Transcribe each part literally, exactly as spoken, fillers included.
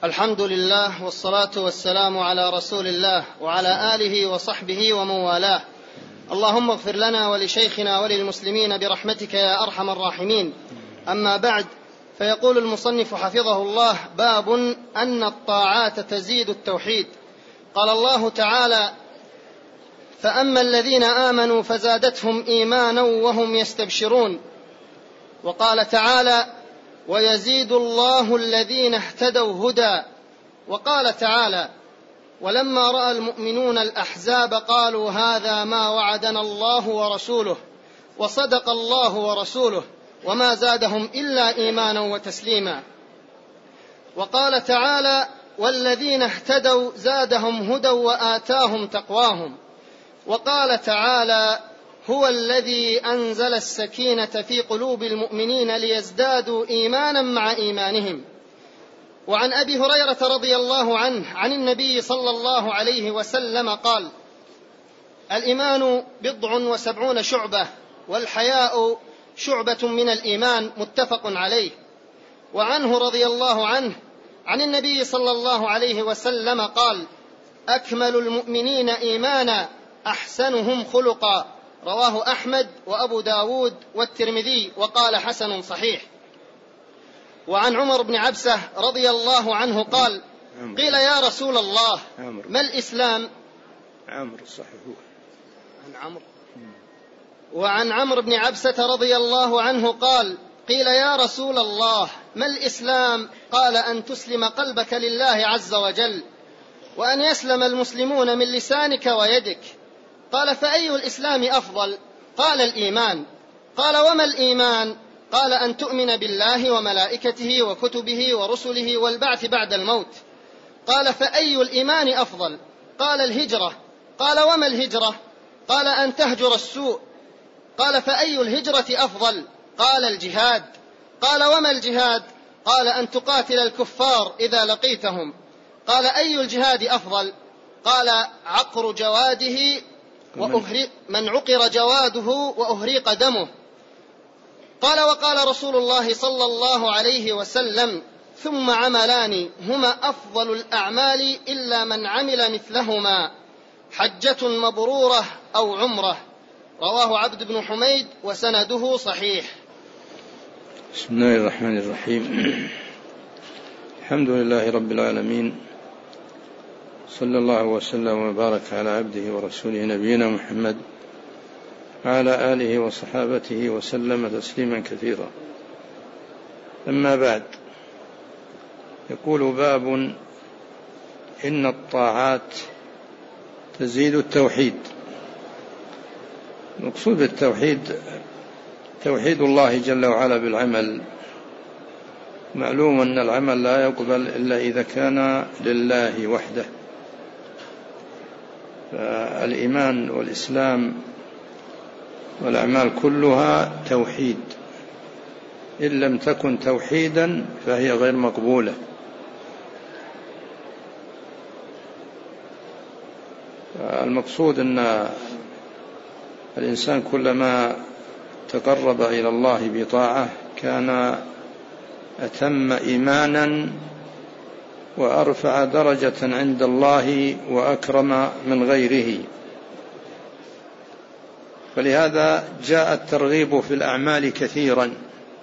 الحمد لله والصلاة والسلام على رسول الله وعلى آله وصحبه ومن والاه. اللهم اغفر لنا ولشيخنا وللمسلمين برحمتك يا أرحم الراحمين. أما بعد، فيقول المصنف حفظه الله: باب أن الطاعات تزيد التوحيد. قال الله تعالى: فأما الذين آمنوا فزادتهم إيمانا وهم يستبشرون. وقال تعالى: ويزيد الله الذين اهتدوا هدى. وقال تعالى: ولما رأى المؤمنون الأحزاب قالوا هذا ما وعدنا الله ورسوله وصدق الله ورسوله وما زادهم إلا إيمانا وتسليما. وقال تعالى: والذين اهتدوا زادهم هدى وآتاهم تقواهم. وقال تعالى: هو الذي أنزل السكينة في قلوب المؤمنين ليزدادوا إيمانا مع إيمانهم. وعن أبي هريرة رضي الله عنه عن النبي صلى الله عليه وسلم قال: الإيمان بضع وسبعون شعبة والحياء شعبة من الإيمان، متفق عليه. وعنه رضي الله عنه عن النبي صلى الله عليه وسلم قال: أكمل المؤمنين إيمانا أحسنهم خلقا. رواه أحمد وأبو داود والترمذي وقال حسن صحيح. وعن عمر بن عبسة رضي الله عنه قال: قيل يا رسول الله ما الإسلام؟ عمرو صحيح. عن عمرو. وعن عمرو بن عبسة رضي الله عنه قال: قيل يا رسول الله ما الإسلام؟ قال: أن تسلم قلبك لله عز وجل، وأن يسلم المسلمون من لسانك ويدك. قال: فأي الإسلام أفضل؟ قال: الإيمان. قال: وما الإيمان؟ قال: أن تؤمن بالله وملائكته وكتبه ورسله والبعث بعد الموت. قال: فأي الإيمان أفضل؟ قال: الهجرة. قال: وما الهجرة؟ قال: أن تهجر السوء. قال: فأي الهجرة أفضل؟ قال: الجهاد. قال: وما الجهاد؟ قال: أن تقاتل الكفار إذا لقيتهم. قال: أي الجهاد أفضل؟ قال: عقر جواده وأهريق من عقر جواده وأهريق دمه. قال: وقال رسول الله صلى الله عليه وسلم: ثم عملان هما أفضل الأعمال إلا من عمل مثلهما، حجة مبرورة أو عمرة. رواه عبد بن حميد وسنده صحيح. بسم الله الرحمن الرحيم. الحمد لله رب العالمين، صلى الله وسلم وبارك على عبده ورسوله نبينا محمد وعلى آله وصحابته وسلم تسليما كثيرا. أما بعد، يقول: باب إن الطاعات تزيد التوحيد. مقصود التوحيد توحيد الله جل وعلا بالعمل. معلوم أن العمل لا يقبل إلا إذا كان لله وحده، فالإيمان والإسلام والأعمال كلها توحيد، إن لم تكن توحيدا فهي غير مقبولة. المقصود أن الإنسان كلما تقرب إلى الله بطاعة كان أتم إيمانا وأرفع درجة عند الله وأكرم من غيره. فلهذا جاء الترغيب في الأعمال كثيرا.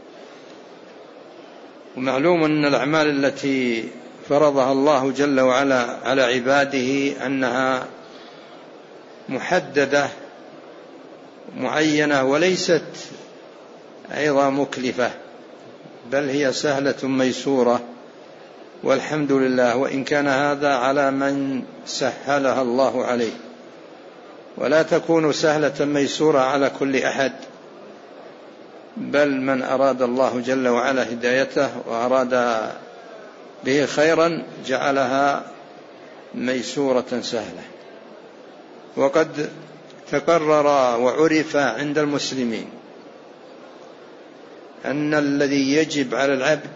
ومعلوم أن الأعمال التي فرضها الله جل وعلا على عباده أنها محددة معينة، وليست أيضا مكلفة، بل هي سهلة ميسورة، والحمد لله، وإن كان هذا على من سهلها الله عليه، ولا تكون سهلة ميسورة على كل أحد، بل من أراد الله جل وعلا هدايته وأراد به خيرا جعلها ميسورة سهلة. وقد تقرر وعرف عند المسلمين أن الذي يجب على العبد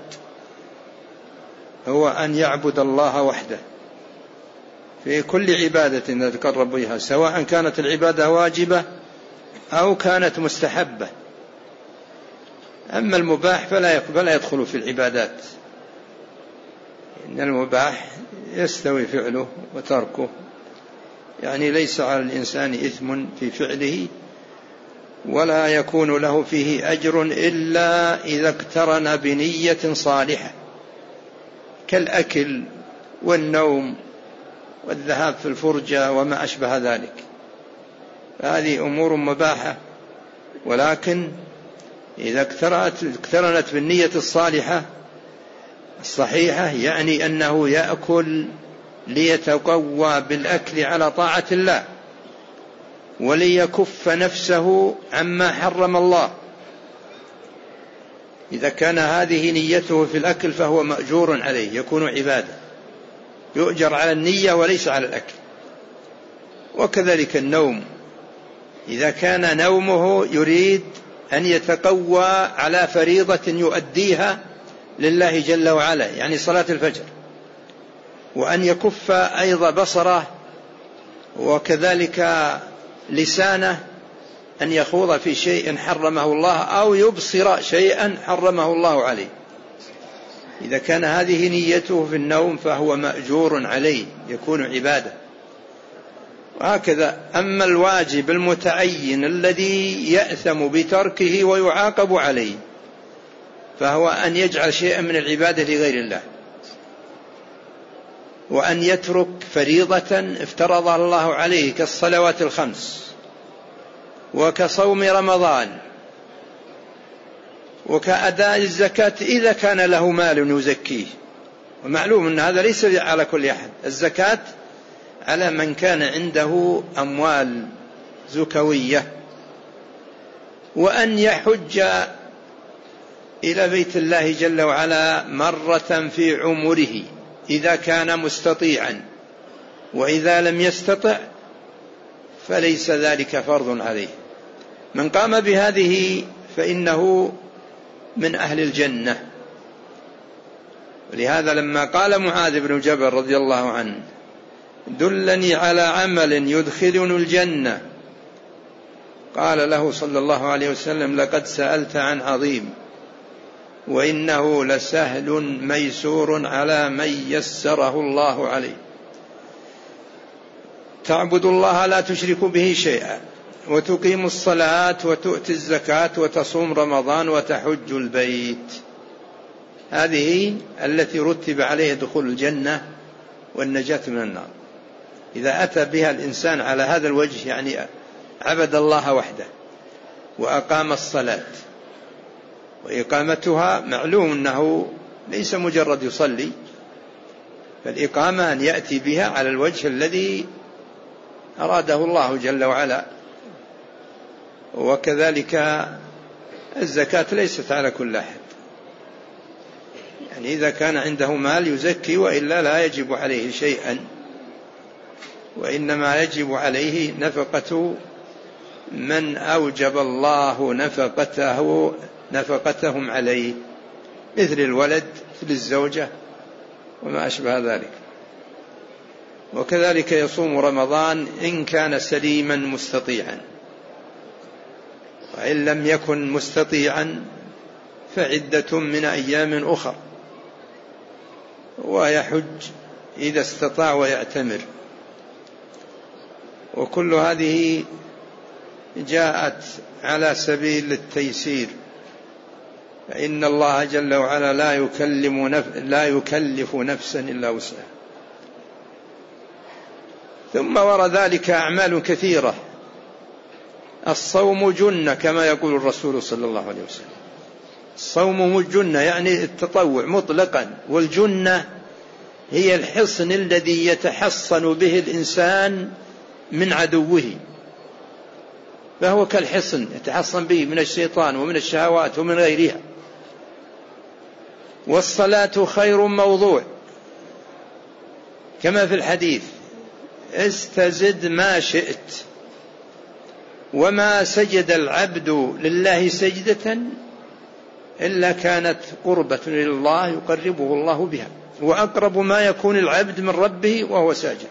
هو أن يعبد الله وحده في كل عبادة يتقرب بها، سواء كانت العبادة واجبة أو كانت مستحبة. أما المباح فلا يدخل في العبادات. إن المباح يستوي فعله وتركه، يعني ليس على الإنسان إثم في فعله ولا يكون له فيه أجر إلا إذا اقترن بنية صالحة كالأكل والنوم والذهاب في الفرجة وما أشبه ذلك، هذه أمور مباحة، ولكن إذا اقترنت بالنية الصالحة الصحيحة يعني أنه يأكل ليتقوى بالأكل على طاعة الله وليكف نفسه عما حرم الله. إذا كان هذه نيته في الأكل فهو مأجور عليه، يكون عبادة، يؤجر على النية وليس على الأكل. وكذلك النوم، إذا كان نومه يريد أن يتقوى على فريضة يؤديها لله جل وعلا، يعني صلاة الفجر، وأن يكف أيضا بصره وكذلك لسانه أن يخوض في شيء حرمه الله أو يبصر شيئا حرمه الله عليه، إذا كان هذه نيته في النوم فهو مأجور عليه، يكون عبادة. وهكذا أما الواجب المتعين الذي يأثم بتركه ويعاقب عليه فهو أن يجعل شيئا من العبادة لغير الله، وأن يترك فريضة افترضها الله عليه كالصلوات الخمس وكصوم رمضان وكأداء الزكاة إذا كان له مال يزكيه، ومعلوم أن هذا ليس على كل أحد، الزكاة على من كان عنده أموال زكوية. وأن يحج إلى بيت الله جل وعلا مرة في عمره إذا كان مستطيعا، وإذا لم يستطع فليس ذلك فرض عليه. من قام بهذه فإنه من أهل الجنة. ولهذا لما قال معاذ بن جبل رضي الله عنه دلني على عمل يدخلني الجنة، قال له صلى الله عليه وسلم لقد سألت عن عظيم وإنه لسهل ميسور على من يسره الله عليه. تعبد الله لا تشرك به شيئا وتقيم الصلاة وتؤتي الزكاة وتصوم رمضان وتحج البيت، هذه التي رتب عليها دخول الجنة والنجاة من النار. إذا أتى بها الإنسان على هذا الوجه يعني عبد الله وحده وأقام الصلاة، وإقامتها معلوم أنه ليس مجرد يصلي، فالإقامة أن يأتي بها على الوجه الذي أراده الله جل وعلا. وكذلك الزكاة ليست على كل أحد، يعني إذا كان عنده مال يزكي، وإلا لا يجب عليه شيئا، وإنما يجب عليه نفقة من أوجب الله نفقته نفقتهم عليه، مثل الولد مثل الزوجة وما أشبه ذلك. وكذلك يصوم رمضان إن كان سليما مستطيعا، وإن لم يكن مستطيعا فعدة من أيام أخرى، ويحج إذا استطاع ويعتمر. وكل هذه جاءت على سبيل التيسير، فإن الله جل وعلا لا يكلف نف... لا يكلف نفسا إلا وسعها. ثم وراء ذلك أعمال كثيرة. الصوم جنة كما يقول الرسول صلى الله عليه وسلم، الصوم جنة يعني التطوع مطلقا، والجنة هي الحصن الذي يتحصن به الإنسان من عدوه، فهو كالحصن يتحصن به من الشيطان ومن الشهوات ومن غيرها. والصلاة خير موضوع كما في الحديث استزد ما شئت، وما سجد العبد لله سجدة إلا كانت قربة لله يقربه الله بها، وأقرب ما يكون العبد من ربه وهو ساجد.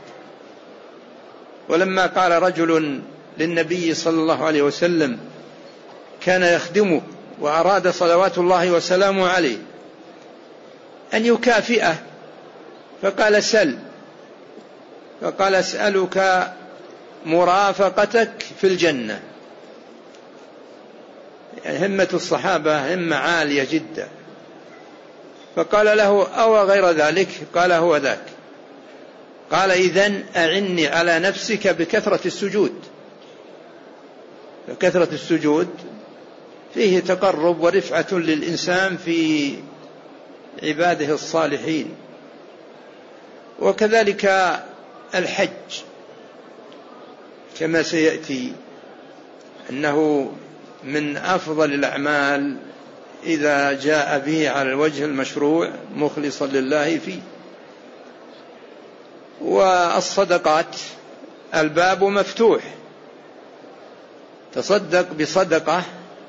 ولما قال رجل للنبي صلى الله عليه وسلم كان يخدمه وأراد صلوات الله وسلامه عليه أن يكافئه فقال سل، فقال أسألك مرافقتك في الجنة. يعني همة الصحابة همة عالية جدا. فقال له أو غير ذلك؟ قال هو ذاك. قال إذن أعني على نفسك بكثرة السجود. كثرة السجود فيه تقرب ورفعة للإنسان في عباده الصالحين. وكذلك الحج كما سيأتي أنه من أفضل الأعمال إذا جاء به على الوجه المشروع مخلصا لله فيه. والصدقات الباب مفتوح، تصدق بصدقة،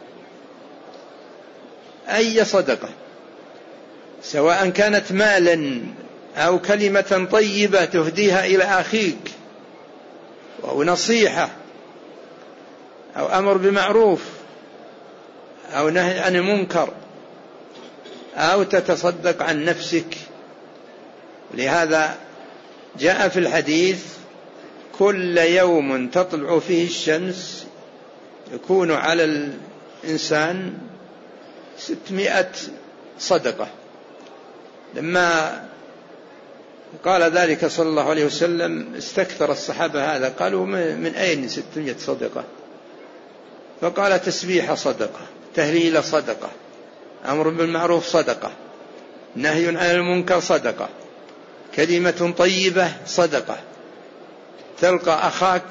أي صدقة، سواء كانت مالا أو كلمة طيبة تهديها إلى أخيك، أو نصيحة، أو أمر بمعروف، أو نهي عن المنكر، أو تتصدق عن نفسك. لهذا جاء في الحديث كل يوم تطلع فيه الشمس يكون على الإنسان ستمائة صدقة. لما قال ذلك صلى الله عليه وسلم استكثر الصحابة هذا، قالوا من أين ستمائة صدقة؟ فقال تسبيح صدقة، تهليل صدقة، أمر بالمعروف صدقة، نهي عن المنكر صدقة، كلمة طيبة صدقة، تلقى أخاك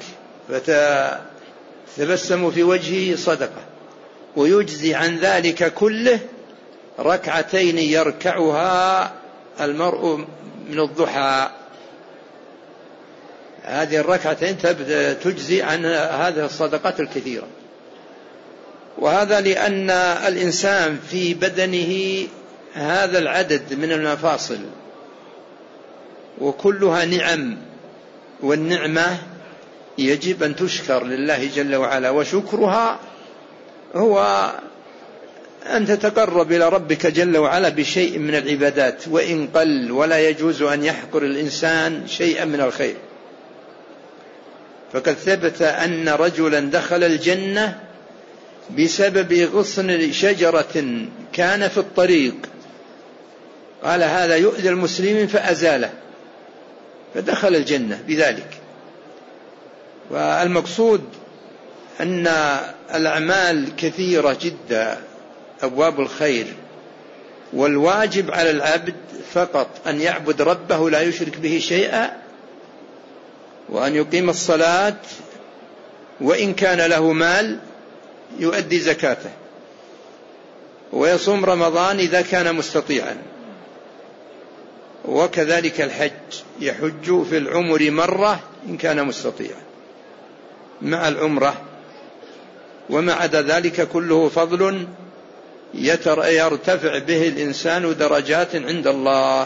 فتبسم في وجهه صدقة. ويجزي عن ذلك كله ركعتين يركعها المرء من الضحى. هذه الركعتين تجزي عن هذه الصدقات الكثيرة. وهذا لأن الإنسان في بدنه هذا العدد من المفاصل وكلها نعم، والنعمة يجب أن تشكر لله جل وعلا، وشكرها هو أن تتقرب إلى ربك جل وعلا بشيء من العبادات وإن قل، ولا يجوز أن يحقر الإنسان شيئا من الخير. فقد ثبت أن رجلا دخل الجنة بسبب غصن شجرة كان في الطريق، قال هذا يؤذي المسلمين فأزاله، فدخل الجنة بذلك. والمقصود أن الأعمال كثيرة جدا، أبواب الخير، والواجب على العبد فقط أن يعبد ربه لا يشرك به شيئا، وأن يقيم الصلاة، وإن كان له مال يؤدي زكاته، ويصوم رمضان إذا كان مستطيعا. وكذلك الحج، يحج في العمر مرة إن كان مستطيعا مع العمرة. وما عدا ذلك كله فضل يرتفع به الإنسان درجات عند الله.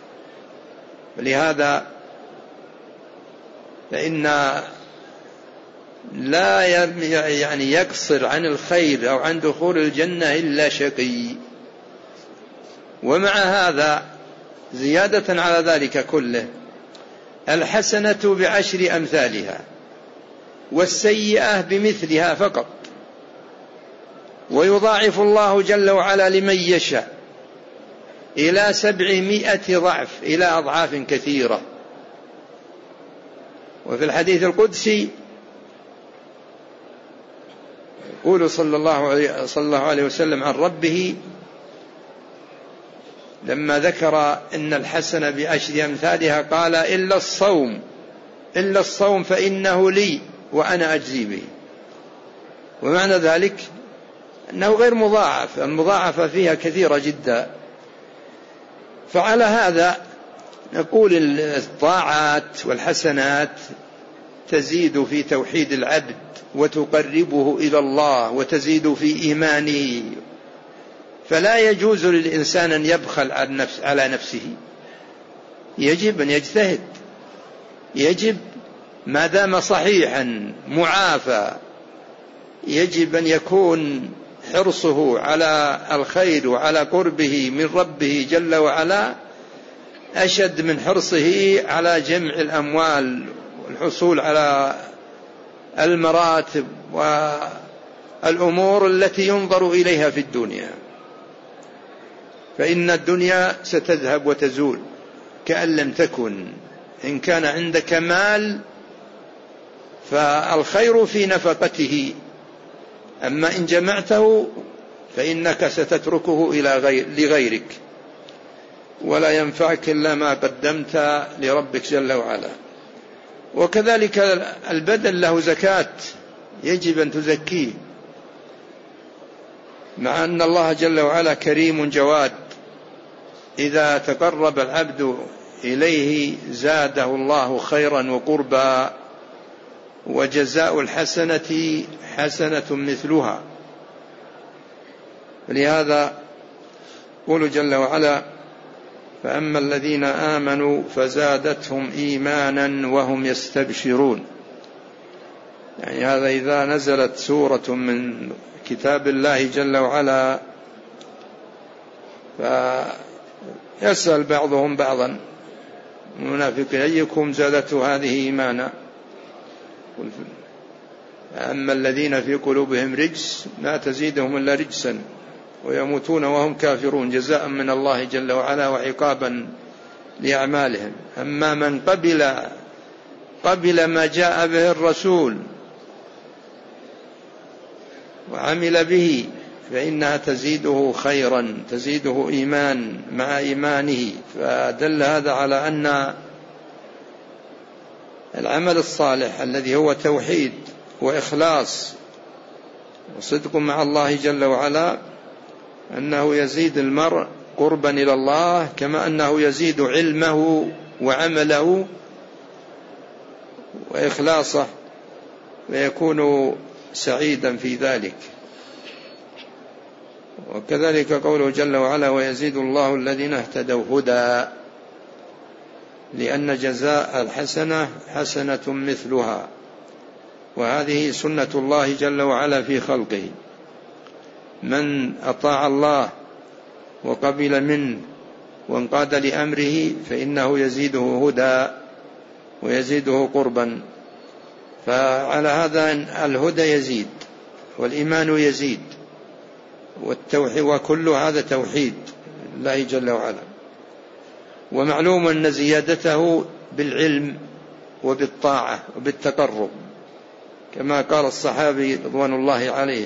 ولهذا فإن لا يعني يقصر عن الخير أو عن دخول الجنة إلا شقي. ومع هذا زيادة على ذلك كله، الحسنة بعشر أمثالها والسيئة بمثلها فقط، ويضاعف الله جل وعلا لمن يشاء إلى سبعمائة ضعف، إلى أضعاف كثيرة. وفي الحديث القدسي يقول صلى الله عليه, صلى الله عليه وسلم عن ربه لما ذكر إن الحسنة بعشر أمثالها قال إلا الصوم، إلا الصوم فإنه لي وأنا أجزي به. ومعنى ذلك أنه غير مضاعف، المضاعفة فيها كثيرة جدا. فعلى هذا نقول الطاعات والحسنات تزيد في توحيد العبد وتقربه إلى الله وتزيد في إيمانه. فلا يجوز للإنسان أن يبخل على نفسه، يجب أن يجتهد، يجب ما دام صحيحا معافى يجب أن يكون حرصه على الخير وعلى قربه من ربه جل وعلا أشد من حرصه على جمع الأموال والحصول على المراتب والأمور التي ينظر إليها في الدنيا، فإن الدنيا ستذهب وتزول كأن لم تكن. إن كان عندك مال فالخير في نفقته، أما إن جمعته فإنك ستتركه إلى غير لغيرك، ولا ينفعك إلا ما قدمت لربك جل وعلا. وكذلك البدن له زكاة، يجب أن تزكيه، مع أن الله جل وعلا كريم جواد، إذا تقرب العبد إليه زاده الله خيرا وقربا، وجزاء الحسنة حسنة مثلها. لهذا يقول جل وعلا: فأما الذين آمنوا فزادتهم إيمانا وهم يستبشرون. يعني هذا إذا نزلت سورة من كتاب الله جل وعلا فيسأل بعضهم بعضا المنافقين: أيكم زادته هذه إيمانا؟ أما الذين في قلوبهم رجس لا تزيدهم إلا رجسا ويموتون وهم كافرون، جزاء من الله جل وعلا وعقابا لأعمالهم. أما من قبل قبل ما جاء به الرسول وعمل به فإنها تزيده خيرا، تزيده إيمان مع إيمانه. فدل هذا على أن العمل الصالح الذي هو توحيد وإخلاص وصدق مع الله جل وعلا أنه يزيد المرء قربا إلى الله، كما أنه يزيد علمه وعمله وإخلاصه، ويكون سعيدا في ذلك. وكذلك قوله جل وعلا: ويزيد الله الذين اهتدوا هدى، لأن جزاء الحسنة حسنة مثلها. وهذه سنة الله جل وعلا في خلقه، من أطاع الله وقبل منه وانقاد لأمره فإنه يزيده هدى ويزيده قربا. فعلى هذا الهدى يزيد والإيمان يزيد والتوحيد، وكل هذا توحيد الله جل وعلا. ومعلوم أن زيادته بالعلم وبالطاعة وبالتقرب، كما قال الصحابي رضوان الله عليه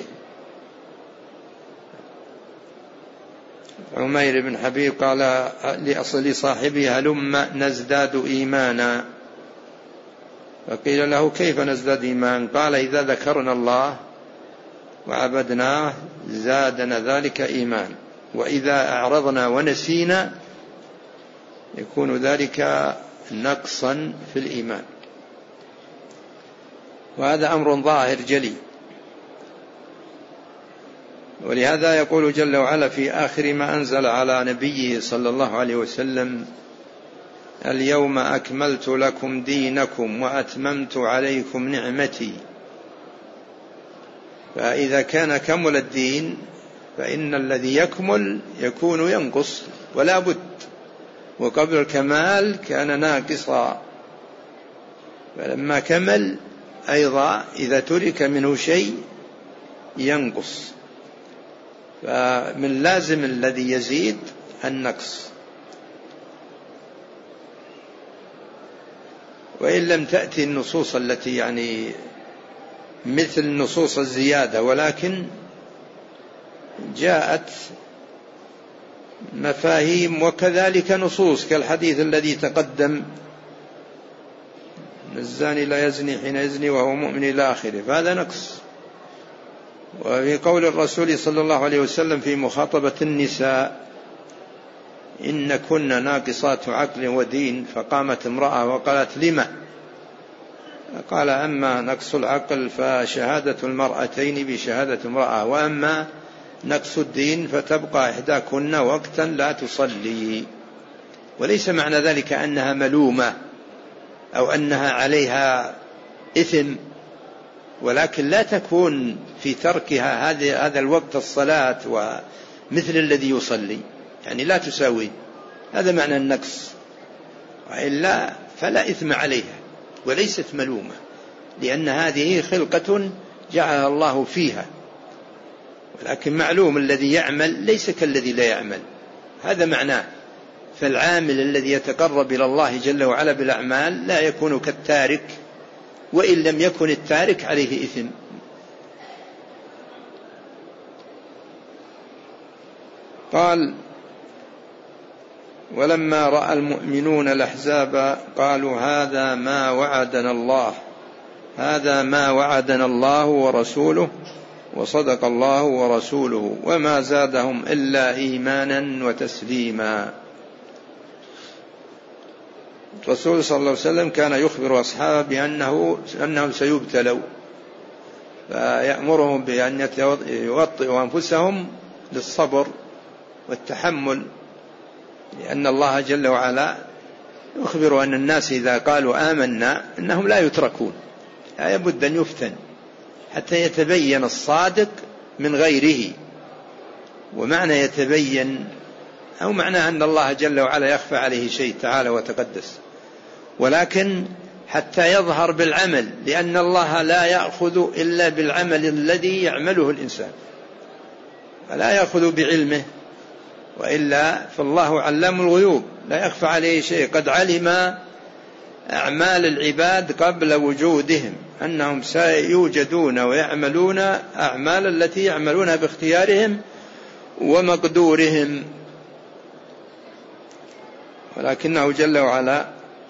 عمير بن حبيب قال لصاحبه: هلم نزداد إيمانا. فقيل له: كيف نزداد إيمان؟ قال: إذا ذكرنا الله وعبدناه زادنا ذلك إيمان، وإذا أعرضنا ونسينا يكون ذلك نقصا في الإيمان. وهذا أمر ظاهر جلي. ولهذا يقول جل وعلا في آخر ما أنزل على نبيه صلى الله عليه وسلم: اليوم أكملت لكم دينكم وأتممت عليكم نعمتي. فإذا كان كمل الدين فإن الذي يكمل يكون ينقص ولا بد، وقبل الكمال كان ناقصا، فلما كمل أيضا إذا ترك منه شيء ينقص. فمن لازم الذي يزيد النقص، وإن لم تأتي النصوص التي يعني مثل نصوص الزيادة، ولكن جاءت مفاهيم وكذلك نصوص كالحديث الذي تقدم: الزاني لا يزني حين يزني وهو مؤمن إلى آخره، فهذا نقص. وفي قول الرسول صلى الله عليه وسلم في مخاطبة النساء: إن كنا ناقصات عقل ودين. فقامت امرأة وقالت: لما؟ قال: أما نقص العقل فشهادة المرأتين بشهادة امرأة، وأما نقص الدين فتبقى إحداكن وقتا لا تصلي. وليس معنى ذلك أنها ملومة أو أنها عليها إثم، ولكن لا تكون في تركها هذا الوقت الصلاة ومثل الذي يصلي، يعني لا تساوي. هذا معنى النقص. وإلا فلا إثم عليها وليست ملومة، لأن هذه خلقة جعلها الله فيها. ولكن معلوم الذي يعمل ليس كالذي لا يعمل، هذا معناه. فالعامل الذي يتقرب إلى الله جل وعلا بالأعمال لا يكون كالتارك، وإن لم يكن التارك عليه إثم. قال: ولما رأى المؤمنون الأحزاب قالوا هذا ما وعدنا الله هذا ما وعدنا الله ورسوله وصدق الله ورسوله وما زادهم إلا إيمانا وتسليما. الرسول صلى الله عليه وسلم كان يخبر أصحابه بأنه أنهم سيبتلوا، فيأمرهم بأن يوطئوا أنفسهم للصبر والتحمل، لأن الله جل وعلا يخبر أن الناس إذا قالوا آمنا أنهم لا يتركون، لا بد أن يفتن حتى يتبين الصادق من غيره. ومعنى يتبين أو معنى أن الله جل وعلا يخفى عليه شيء تعالى وتقدس، ولكن حتى يظهر بالعمل، لأن الله لا يأخذ إلا بالعمل الذي يعمله الإنسان، فلا يأخذ بعلمه، وإلا فالله علام الغيوب لا يخفى عليه شيء. قد علم أعمال العباد قبل وجودهم، أنهم سيوجدون ويعملون أعمال التي يعملونها باختيارهم ومقدورهم، ولكنه جل وعلا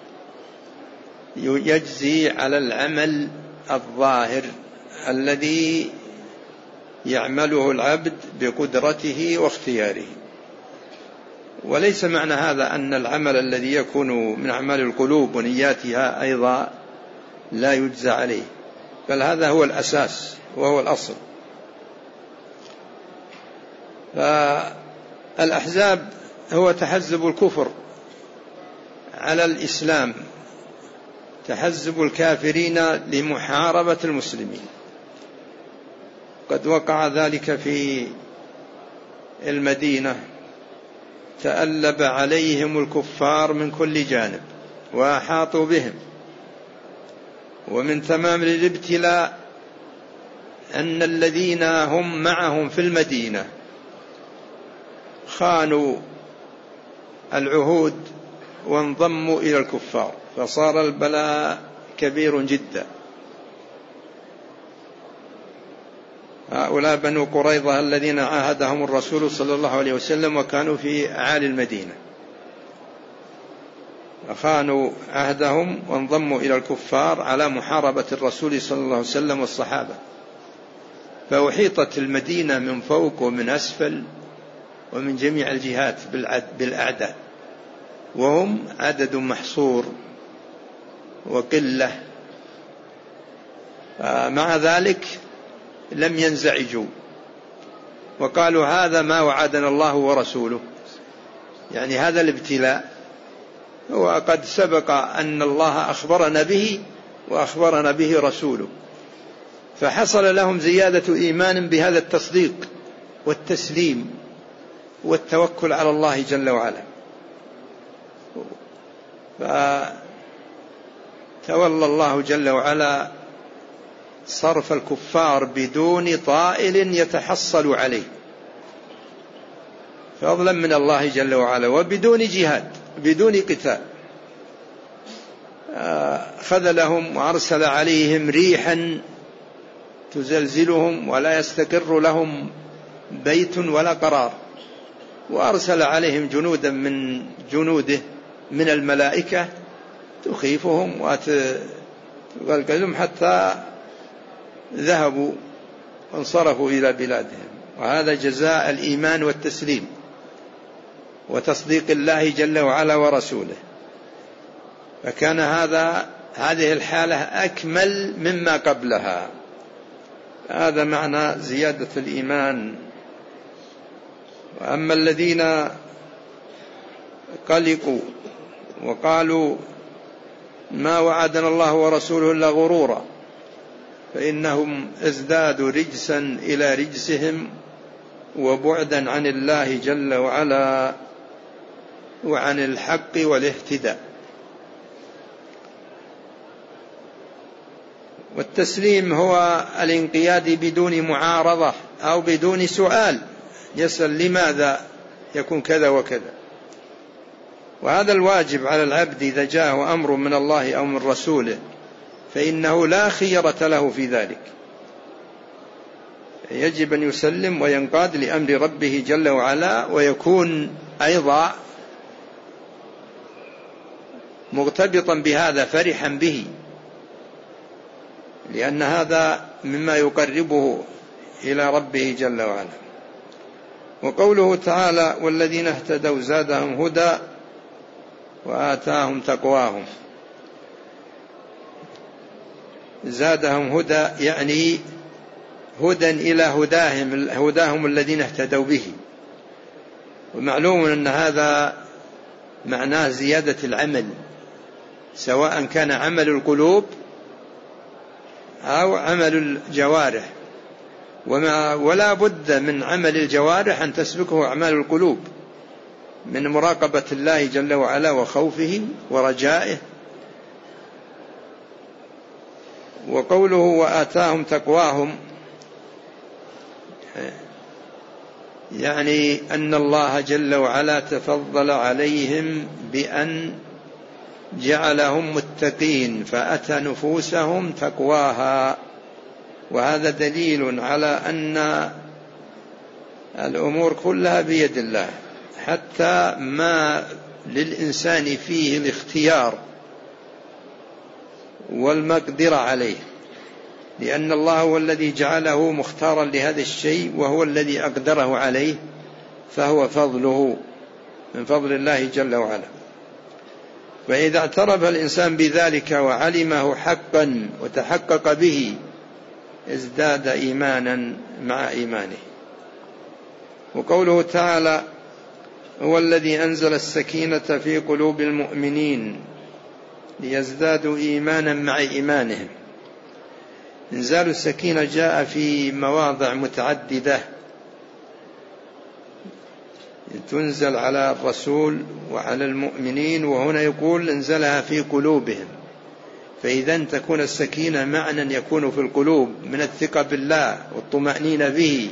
يجزي على العمل الظاهر الذي يعمله العبد بقدرته واختياره. وليس معنى هذا أن العمل الذي يكون من أعمال القلوب ونياتها أيضا لا يجزى عليه، بل هذا هو الأساس وهو الأصل. فالأحزاب هو تحزب الكفر على الإسلام، تحزب الكافرين لمحاربة المسلمين. قد وقع ذلك في المدينة، تألب عليهم الكفار من كل جانب وأحاطوا بهم. ومن تمام الابتلاء أن الذين هم معهم في المدينة خانوا العهود وانضموا إلى الكفار، فصار البلاء كبير جدا. هؤلاء بنو قريظة الذين عاهدهم الرسول صلى الله عليه وسلم وكانوا في أعالي المدينة، خانوا عهدهم وانضموا إلى الكفار على محاربة الرسول صلى الله عليه وسلم والصحابة، فأحيطت المدينة من فوق ومن أسفل ومن جميع الجهات بالأعداء، وهم عدد محصور وقلة. مع ذلك لم ينزعجوا وقالوا هذا ما وعدنا الله ورسوله، يعني هذا الابتلاء هو قد سبق أن الله أخبرنا به وأخبرنا به رسوله، فحصل لهم زيادة إيمان بهذا التصديق والتسليم والتوكل على الله جل وعلا. فتولى الله جل وعلا صرف الكفار بدون طائل يتحصل عليه، فضلا من الله جل وعلا، وبدون جهاد، بدون قتال. خذلهم وأرسل عليهم ريحا تزلزلهم ولا يستقر لهم بيت ولا قرار، وأرسل عليهم جنودا من جنوده من الملائكة تخيفهم وتغلقلهم حتى ذهبوا وانصرفوا إلى بلادهم. وهذا جزاء الإيمان والتسليم وتصديق الله جل وعلا ورسوله. فكان هذا هذه الحالة أكمل مما قبلها. هذا معنى زيادة الإيمان. وأما الذين قلقوا وقالوا ما وعدنا الله ورسوله إلا غرورا، فإنهم ازدادوا رجسا إلى رجسهم وبعدا عن الله جل وعلا وعن الحق والاهتداء. والتسليم هو الانقياد بدون معارضة أو بدون سؤال، يسأل لماذا يكون كذا وكذا. وهذا الواجب على العبد إذا جاءه أمر من الله أو من رسوله، فإنه لا خيرة له في ذلك، يجب أن يسلم وينقاد لأمر ربه جل وعلا، ويكون أيضا مرتبطا بهذا فرحا به، لأن هذا مما يقربه إلى ربه جل وعلا. وقوله تعالى والذين اهتدوا زادهم هدى وآتاهم تقواهم، زادهم هدى يعني هدى إلى هداهم هداهم الذين اهتدوا به. ومعلوم أن هذا معناه زيادة العمل، سواء كان عمل القلوب أو عمل الجوارح، وما ولا بد من عمل الجوارح أن تسبقه أعمال القلوب من مراقبة الله جل وعلا وخوفه ورجائه. وقوله وآتاهم تقواهم يعني أن الله جل وعلا تفضل عليهم بأن جعلهم متقين فأتى نفوسهم تقواها، وهذا دليل على أن الأمور كلها بيد الله، حتى ما للإنسان فيه الاختيار والمقدرة عليه، لأن الله هو الذي جعله مختارا لهذا الشيء وهو الذي أقدره عليه، فهو فضله من فضل الله جل وعلا. فإذا اعترف الإنسان بذلك وعلمه حقا وتحقق به ازداد إيمانا مع إيمانه. وقوله تعالى هو الذي أنزل السكينة في قلوب المؤمنين ليزدادوا إيمانا مع إيمانهم. إنزال السكينة جاء في مواضع متعددة، تنزل على الرسول وعلى المؤمنين، وهنا يقول انزلها في قلوبهم، فإذا تكون السكينة معنى يكون في القلوب من الثقة بالله والطمأنينة به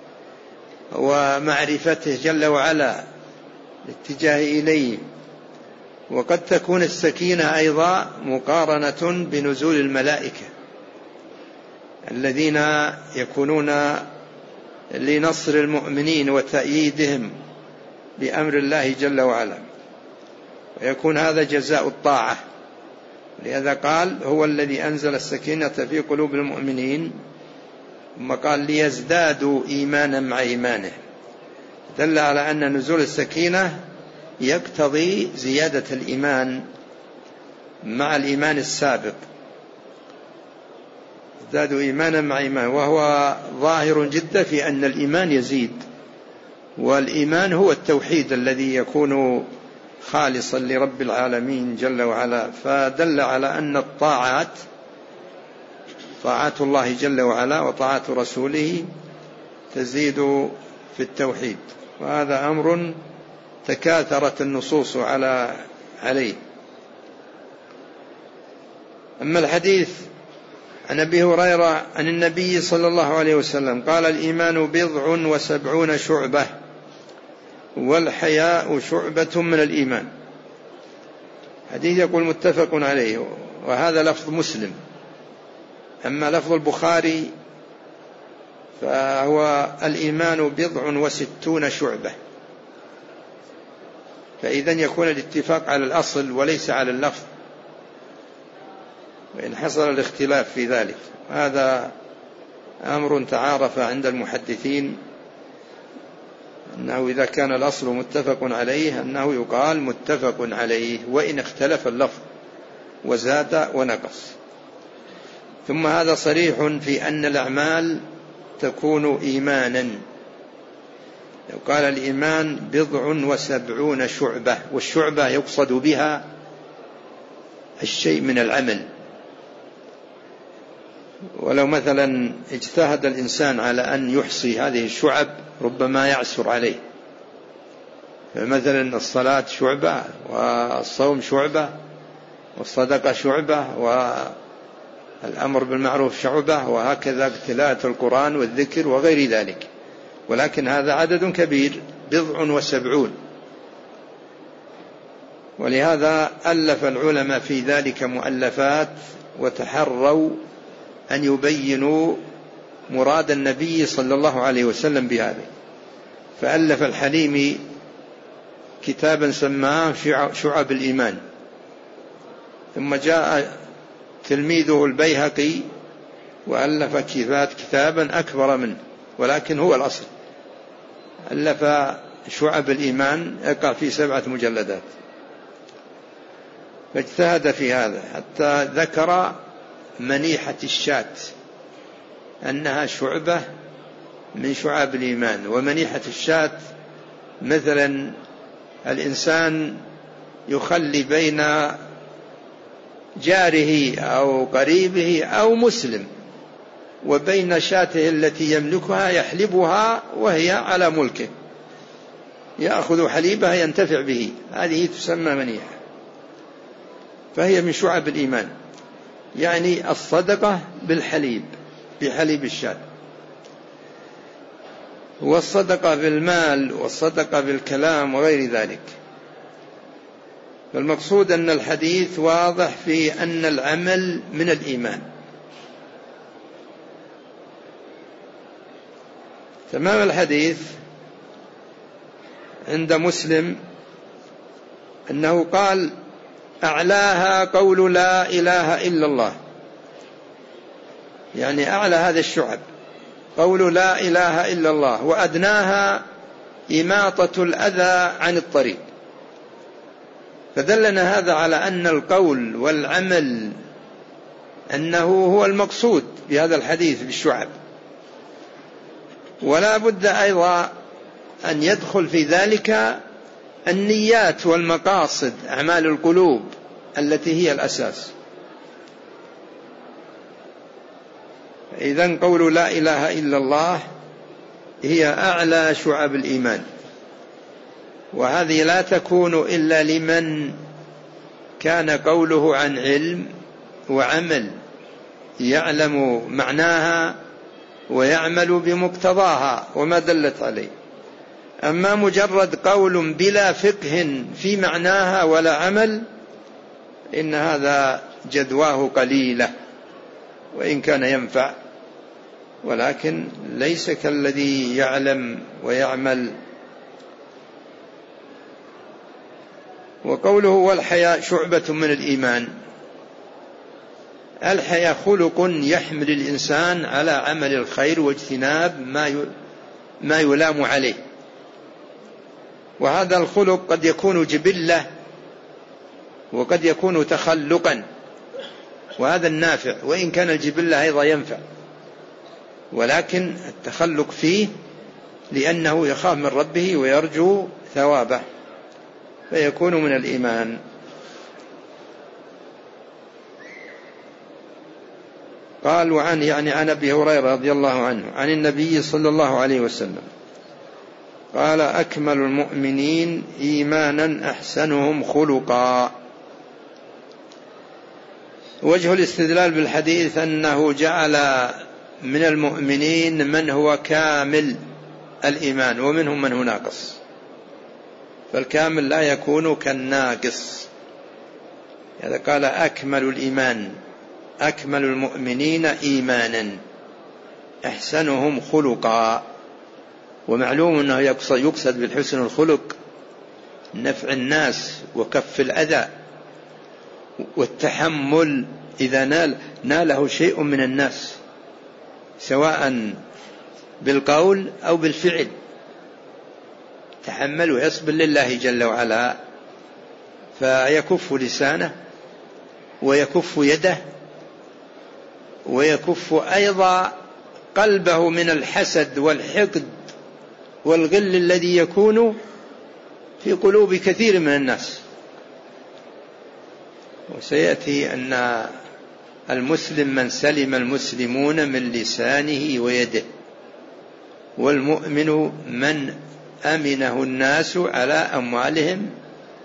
ومعرفته جل وعلا الاتجاه إليه. وقد تكون السكينة أيضا مقارنة بنزول الملائكة الذين يكونون لنصر المؤمنين وتأييدهم بأمر الله جل وعلا، ويكون هذا جزاء الطاعة. لهذا قال هو الذي أنزل السكينة في قلوب المؤمنين، ثم قال ليزدادوا إيمانا مع إيمانه، دل على أن نزول السكينة يقتضي زيادة الإيمان مع الإيمان السابق، ازدادوا إيمانا مع إيمان، وهو ظاهر جدا في أن الإيمان يزيد، والإيمان هو التوحيد الذي يكون خالصا لرب العالمين جل وعلا. فدل على أن الطاعات طاعات الله جل وعلا وطاعات رسوله تزيد في التوحيد، وهذا أمر تكاثرت النصوص على عليه. أما الحديث عن أبي هريرة عن النبي صلى الله عليه وسلم قال الإيمان بضع وسبعون شعبة والحياء شعبة من الإيمان. حديث يقول متفق عليه، وهذا لفظ مسلم. أما لفظ البخاري فهو الإيمان بضع وستون شعبة، فإذا يكون الاتفاق على الأصل وليس على اللفظ، وإن حصل الاختلاف في ذلك. هذا أمر تعارف عند المحدثين أنه إذا كان الأصل متفق عليه أنه يقال متفق عليه وإن اختلف اللفظ وزاد ونقص. ثم هذا صريح في أن الأعمال تكون إيمانا. لو قال الإيمان بضع وسبعون شعبة، والشعبة يقصد بها الشيء من العمل. ولو مثلا اجتهد الإنسان على أن يحصي هذه الشعب ربما يعسر عليه، فمثلا الصلاة شعبة، والصوم شعبة، والصدقة شعبة، الأمر بالمعروف شعبة، وهكذا تلاوة القرآن والذكر وغير ذلك، ولكن هذا عدد كبير بضع وسبعون. ولهذا ألف العلماء في ذلك مؤلفات وتحروا أن يبينوا مراد النبي صلى الله عليه وسلم بهذا. فألف الحليمي كتابا سماه شعب الإيمان، ثم جاء تلميذه البيهقي وألف كتابا أكبر منه، ولكن هو الأصل، ألف شعب الإيمان يقع في سبعة مجلدات. فاجتهد في هذا حتى ذكر منيحة الشاة أنها شعبة من شعاب الإيمان. ومنيحة الشاة مثلا الإنسان يخلي بين جاره أو قريبه أو مسلم وبين شاته التي يملكها يحلبها وهي على ملكه، يأخذ حليبها ينتفع به، هذه تسمى منيحة. فهي من شعب الإيمان، يعني الصدقة بالحليب، بحليب الشاة، والصدقة بالمال، والصدقة بالكلام وغير ذلك. فالمقصود أن الحديث واضح في أن العمل من الإيمان. تمام الحديث عند مسلم أنه قال: أعلاها قول لا إله إلا الله، يعني أعلى هذا الشعب قول لا إله إلا الله، وأدناها إماطة الأذى عن الطريق. فدلنا هذا على أن القول والعمل أنه هو المقصود بهذا الحديث بالشعب. ولا بد أيضا أن يدخل في ذلك النيات والمقاصد، أعمال القلوب التي هي الأساس. إذن قول لا إله إلا الله هي أعلى شعب الإيمان، وهذه لا تكون إلا لمن كان قوله عن علم وعمل، يعلم معناها ويعمل بمقتضاها وما دلت عليه. أما مجرد قول بلا فقه في معناها ولا عمل، إن هذا جدواه قليلة وإن كان ينفع، ولكن ليس كالذي يعلم ويعمل. وقوله والحياء شعبة من الإيمان، الحياء خلق يحمل الإنسان على عمل الخير واجتناب ما يلام عليه. وهذا الخلق قد يكون جبلة وقد يكون تخلقا، وهذا النافع، وإن كان الجبلة أيضا ينفع، ولكن التخلق فيه لأنه يخاف من ربه ويرجو ثوابه، فيكون من الإيمان. قال: وعن يعني عن أبي هريرة رضي الله عنه عن النبي صلى الله عليه وسلم قال: أكمل المؤمنين إيمانا أحسنهم خلقا. وجه الاستدلال بالحديث أنه جعل من المؤمنين من هو كامل الإيمان ومنهم من هو ناقص، فالكامل لا يكون كالناقص. هذا قال أكمل الإيمان، أكمل المؤمنين إيمانا أحسنهم خلقا. ومعلوم أنه يقصد بالحسن الخلق نفع الناس وكف الأذى والتحمل إذا نال ناله شيء من الناس، سواء بالقول أو بالفعل، تحمل ويصبر لله جل وعلا، فيكف لسانه ويكف يده ويكف أيضا قلبه من الحسد والحقد والغل الذي يكون في قلوب كثير من الناس. وسيأتي أن المسلم من سلم المسلمون من لسانه ويده، والمؤمن من أمنه الناس على أموالهم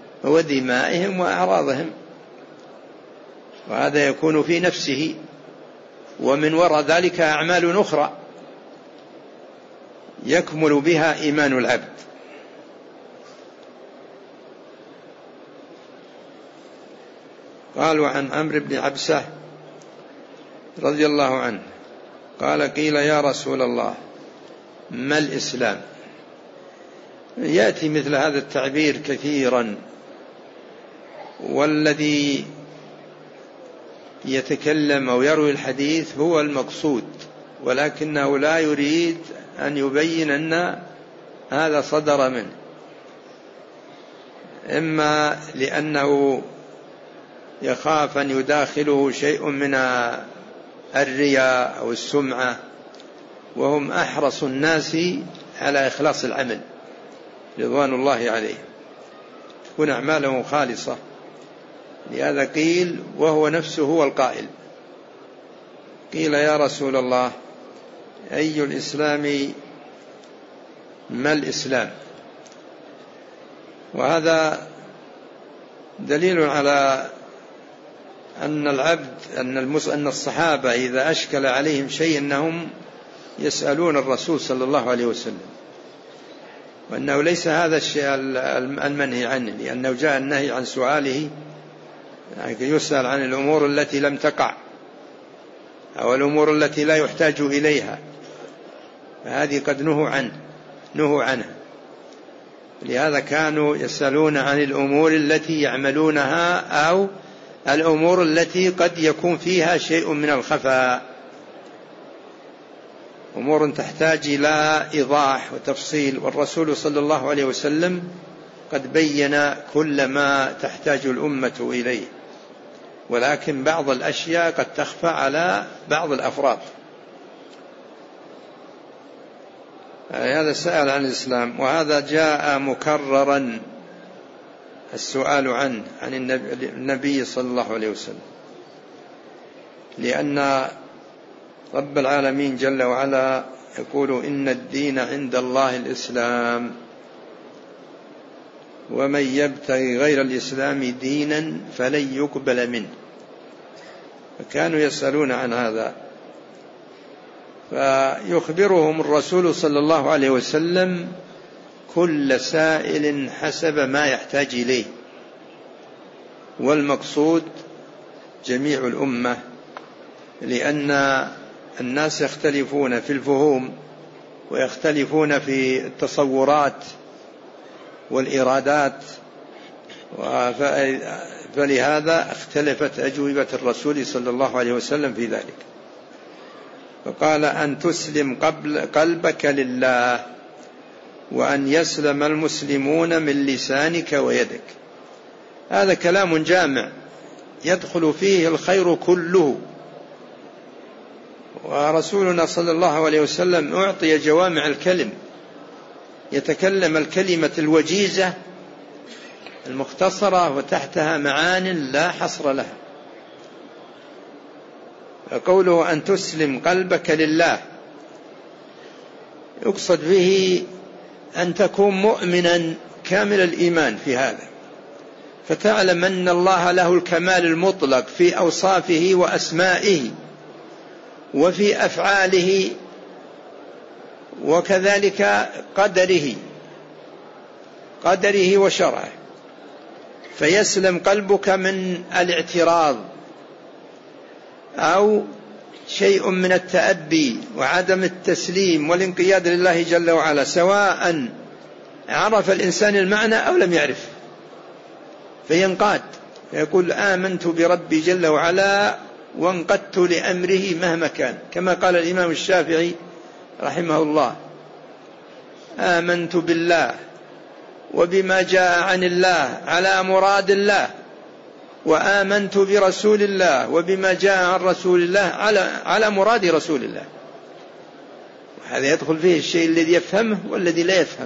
ودمائهم وأعراضهم، وهذا يكون في نفسه ومن وراء ذلك أعمال أخرى يكمل بها إيمان العبد. قالوا عن عمرو بن عبسة رضي الله عنه قال قيل يا رسول الله ما الإسلام؟ يأتي مثل هذا التعبير كثيرا، والذي يتكلم أو يروي الحديث هو المقصود، ولكنه لا يريد أن يبين أن هذا صدر منه، إما لأنه يخاف أن يداخله شيء من الرياء أو السمعة، وهم أحرص الناس على إخلاص العمل رضوان الله عليه، تكون أعماله خالصة. لهذا قيل وهو نفسه هو القائل، قيل يا رسول الله أي الإسلام ما الإسلام؟ وهذا دليل على أن العبد أن أن الصحابة إذا أشكل عليهم شيء أنهم يسألون الرسول صلى الله عليه وسلم، وأنه ليس هذا الشيء المنهي عنه، لأنه جاء النهي عن سؤاله، يعني يسأل عن الأمور التي لم تقع أو الأمور التي لا يحتاج إليها، فهذه قد نهوا عنه نهوا عنها. لهذا كانوا يسألون عن الأمور التي يعملونها أو الأمور التي قد يكون فيها شيء من الخفاء، أمور تحتاج إلى إيضاح وتفصيل، والرسول صلى الله عليه وسلم قد بين كل ما تحتاج الأمة إليه، ولكن بعض الأشياء قد تخفى على بعض الأفراد. هذا سأل عن الإسلام، وهذا جاء مكررا السؤال عنه عن النبي صلى الله عليه وسلم، لأن رب العالمين جل وعلا يقول إن الدين عند الله الإسلام ومن يبتغي غير الإسلام دينا فلن يقبل منه، فكانوا يسألون عن هذا، فيخبرهم الرسول صلى الله عليه وسلم كل سائل حسب ما يحتاج إليه، والمقصود جميع الأمة، لأن الناس يختلفون في الفهوم ويختلفون في التصورات والإرادات، فلهذا اختلفت أجوبة الرسول صلى الله عليه وسلم في ذلك. فقال أن تسلم قلبك لله وأن يسلم المسلمون من لسانك ويدك. هذا كلام جامع يدخل فيه الخير كله، ورسولنا صلى الله عليه وسلم أعطي جوامع الكلم، يتكلم الكلمة الوجيزة المختصرة وتحتها معان لا حصر لها. قوله أن تسلم قلبك لله يقصد به أن تكون مؤمنا كامل الإيمان في هذا، فتعلم أن الله له الكمال المطلق في أوصافه وأسمائه وفي أفعاله، وكذلك قدره قدره وشرعه، فيسلم قلبك من الاعتراض أو شيء من التأبي وعدم التسليم والانقياد لله جل وعلا، سواء عرف الإنسان المعنى أو لم يعرف، فينقاد فيقول آمنت بربي جل وعلا وانقدت لأمره مهما كان، كما قال الإمام الشافعي رحمه الله آمنت بالله وبما جاء عن الله على مراد الله، وآمنت برسول الله وبما جاء عن رسول الله على على مراد رسول الله. وهذا يدخل فيه الشيء الذي يفهمه والذي لا يفهم.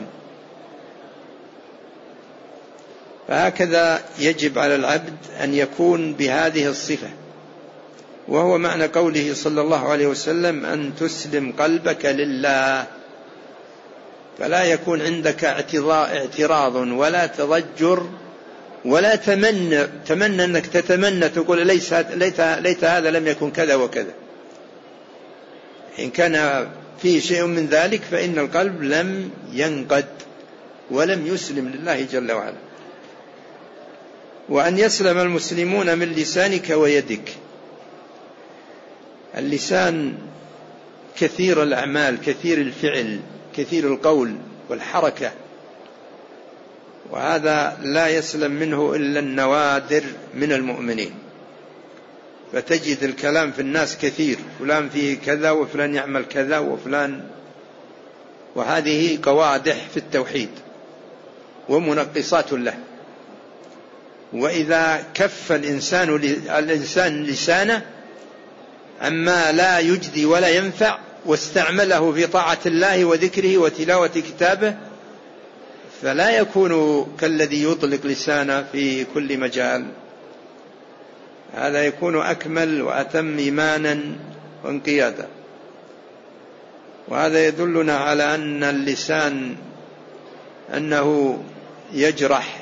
فهكذا يجب على العبد أن يكون بهذه الصفة، وهو معنى قوله صلى الله عليه وسلم أن تسلم قلبك لله، فلا يكون عندك اعتراض ولا تضجر ولا تمنى تمنى أنك تتمنى تقول ليس ليت, ليت هذا لم يكن كذا وكذا، إن كان فيه شيء من ذلك فإن القلب لم ينقد ولم يسلم لله جل وعلا. وأن يسلم المسلمون من لسانك ويدك. اللسان كثير الأعمال، كثير الفعل، كثير القول والحركة، وهذا لا يسلم منه إلا النوادر من المؤمنين. فتجد الكلام في الناس كثير، فلان فيه كذا وفلان يعمل كذا وفلان، وهذه قوادح في التوحيد ومنقصات له. وإذا كف الإنسان الإنسان لسانه عما لا يجدي ولا ينفع واستعمله في طاعة الله وذكره وتلاوة كتابه، فلا يكون كالذي يطلق لسانه في كل مجال. هذا يكون أكمل وأتم إيمانا وانقيادا. وهذا يدلنا على أن اللسان أنه يجرح،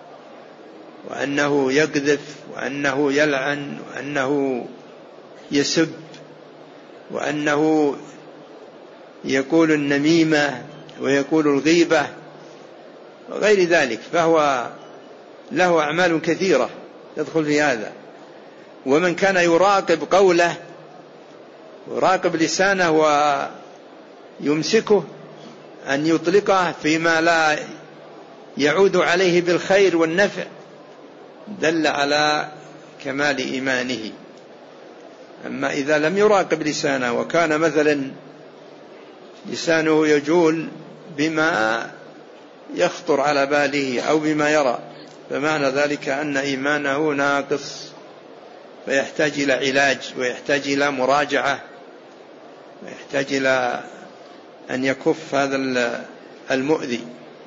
وأنه يقذف، وأنه يلعن، وأنه يسب، وأنه يقول النميمة ويقول الغيبة وغير ذلك. فهو له أعمال كثيرة يدخل في هذا. ومن كان يراقب قوله يراقب لسانه ويمسكه أن يطلقه فيما لا يعود عليه بالخير والنفع، دل على كمال إيمانه. أما إذا لم يراقب لسانه وكان مثلا لسانه يجول بما يخطر على باله أو بما يرى، فمعنى ذلك أن إيمانه ناقص، فيحتاج إلى علاج، ويحتاج إلى مراجعة، ويحتاج إلى أن يكف هذا المؤذي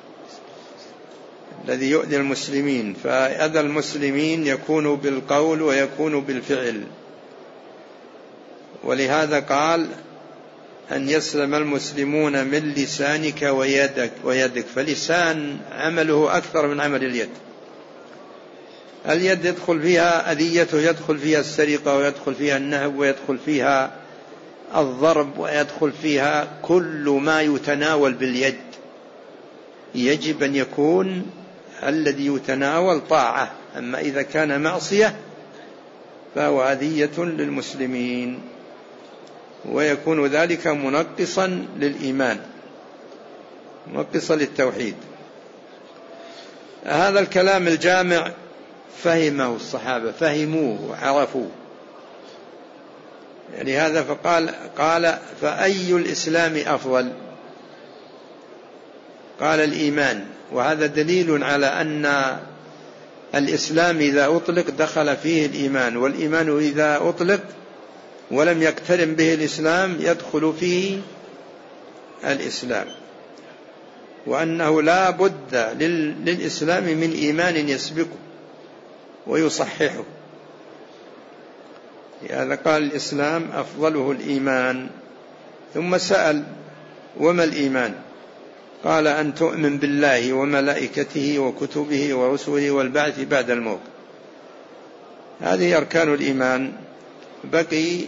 الذي يؤذي المسلمين. فأذى المسلمين يكون بالقول ويكون بالفعل. ولهذا قال أن يسلم المسلمون من لسانك ويدك ويدك فلسان عمله أكثر من عمل اليد. اليد يدخل فيها أذيته، يدخل فيها السرقة، ويدخل فيها النهب، ويدخل فيها الضرب، ويدخل فيها كل ما يتناول باليد. يجب أن يكون الذي يتناول طاعة. أما إذا كان معصية فهو أذية للمسلمين، ويكون ذلك منقصا للإيمان، منقصا للتوحيد. هذا الكلام الجامع فهمه الصحابة، فهموه وعرفوه. يعني هذا فقال قال فأي الإسلام أفضل؟ قال الإيمان. وهذا دليل على أن الإسلام إذا أطلق دخل فيه الإيمان، والإيمان إذا أطلق ولم يقترن به الإسلام يدخل فيه الإسلام، وأنه لا بد للإسلام من إيمان يسبقه ويصححه. لهذا قال الإسلام أفضله الإيمان. ثم سأل وما الإيمان؟ قال أن تؤمن بالله وملائكته وكتبه ورسله والبعث بعد الموت. هذه أركان الإيمان. بقي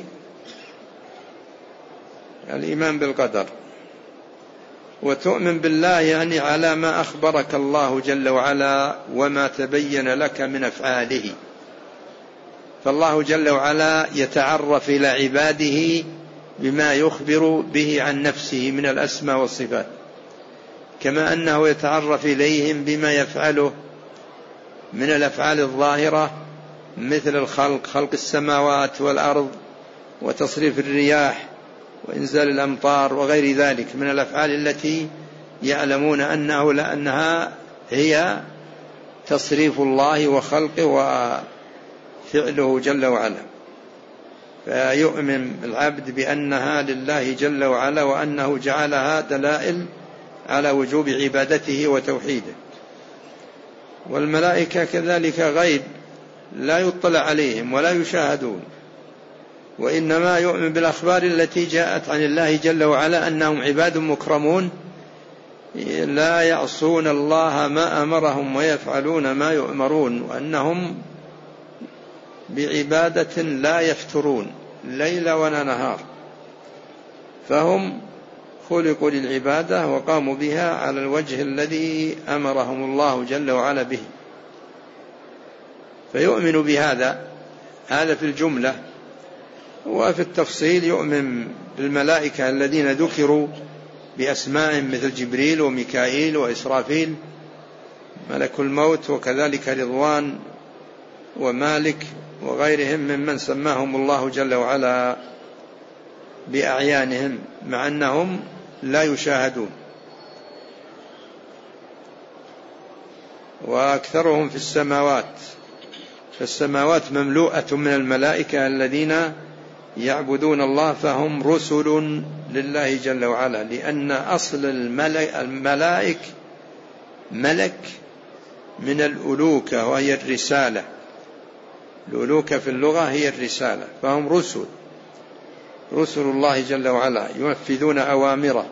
الإيمان بالقدر. وتؤمن بالله يعني على ما أخبرك الله جل وعلا وما تبين لك من أفعاله. فالله جل وعلا يتعرف إلى عباده بما يخبر به عن نفسه من الأسماء والصفات، كما أنه يتعرف إليهم بما يفعله من الأفعال الظاهرة مثل الخلق، خلق السماوات والأرض وتصريف الرياح وإنزال الأمطار وغير ذلك من الأفعال التي يعلمون أنه لأنها هي تصريف الله وخلقه وفعله جل وعلا. فيؤمن العبد بأنها لله جل وعلا، وأنه جعلها دلائل على وجوب عبادته وتوحيده. والملائكة كذلك غيب لا يطلع عليهم ولا يشاهدون، وإنما يؤمن بالأخبار التي جاءت عن الله جل وعلا أنهم عباد مكرمون لا يعصون الله ما أمرهم ويفعلون ما يؤمرون، وأنهم بعبادة لا يفترون ليل ولا نهار. فهم خلقوا للعبادة وقاموا بها على الوجه الذي أمرهم الله جل وعلا به، فيؤمن بهذا. هذا في الجملة. وفي التفصيل يؤمن بالملائكة الذين ذكروا بأسمائهم مثل جبريل وميكائيل وإسرافيل ملك الموت، وكذلك رضوان ومالك وغيرهم ممن سماهم الله جل وعلا بأعيانهم مع أنهم لا يشاهدون. وأكثرهم في السماوات، فالسماوات مملوءة من الملائكة الذين يعبدون الله، فهم رسل لله جل وعلا، لأن أصل الملائك ملك من الألوكة وهي الرسالة. الألوكة في اللغة هي الرسالة، فهم رسل رسل الله جل وعلا ينفذون أوامره،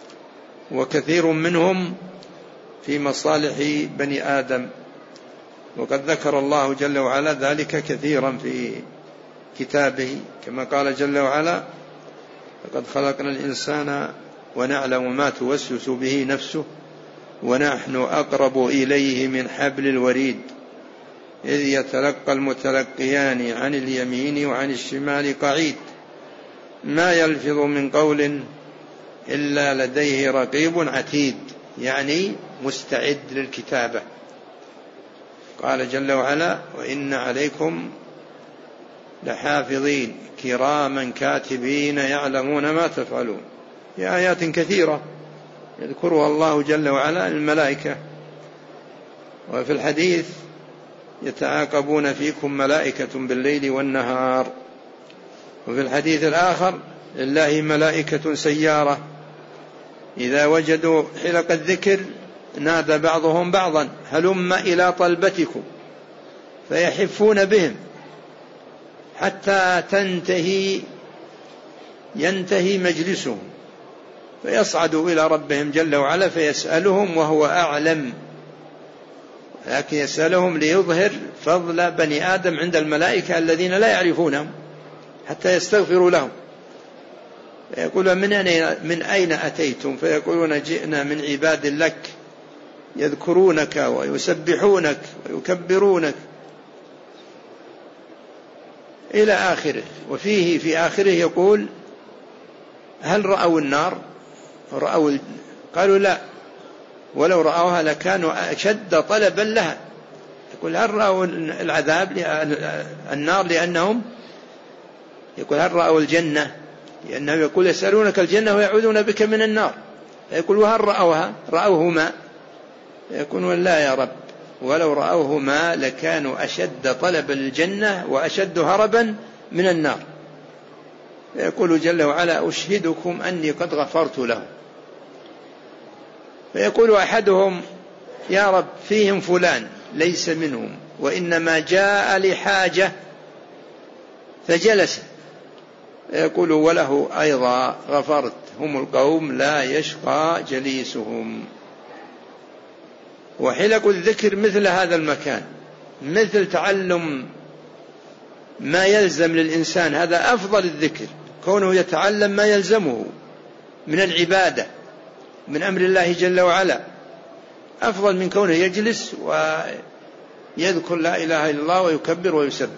وكثير منهم في مصالح بني آدم، وقد ذكر الله جل وعلا ذلك كثيرا في كتابه، كما قال جل وعلا: لقد خلقنا الإنسان ونعلم ما توسوس به نفسه ونحن أقرب إليه من حبل الوريد إذ يتلقى المتلقيان عن اليمين وعن الشمال قعيد ما يلفظ من قول إلا لديه رقيب عتيد، يعني مستعد للكتابة. قال جل وعلا: وإن عليكم لحافظين كراما كاتبين يعلمون ما تفعلون. في آيات كثيرة يذكرها الله جل وعلا الملائكة. وفي الحديث: يتعاقبون فيكم ملائكة بالليل والنهار. وفي الحديث الآخر: لله ملائكة سيارة إذا وجدوا حلق الذكر نادى بعضهم بعضا هلم إلى طلبتكم، فيحفون بهم حتى تنتهي ينتهي مجلسهم، فيصعدوا إلى ربهم جل وعلا فيسألهم وهو أعلم، لكن يسألهم ليظهر فضل بني آدم عند الملائكة الذين لا يعرفونهم حتى يستغفروا لهم. فيقول: من أين, من أين أتيتم؟ فيقولون: جئنا من عباد لك يذكرونك ويسبحونك ويكبرونك إلى آخره. وفيه في آخره يقول: هل رأوا النار؟ رأوا ال... قالوا: لا، ولو رأوها لكانوا أشد طلبا لها. يقول: هل رأوا العذاب النار؟ لأنهم يقول: هل رأوا الجنة؟ لأنهم يقول يسألونك الجنة ويعوذون بك من النار. يقول: وهل رأوها؟ رأوهما؟ يقول: لا يا رب، ولو رأوهما لكانوا أشد طلبا للجنة وأشد هربا من النار. فيقول جل وعلا: أشهدكم أني قد غفرت لهم. فيقول أحدهم: يا رب، فيهم فلان ليس منهم وإنما جاء لحاجة فجلس. يقول: وله أيضا غفرت، هم القوم لا يشقى جليسهم. وحلق الذكر مثل هذا المكان، مثل تعلم ما يلزم للإنسان، هذا أفضل الذكر، كونه يتعلم ما يلزمه من العبادة من أمر الله جل وعلا، أفضل من كونه يجلس ويذكر لا إله إلا الله ويكبر ويسبح.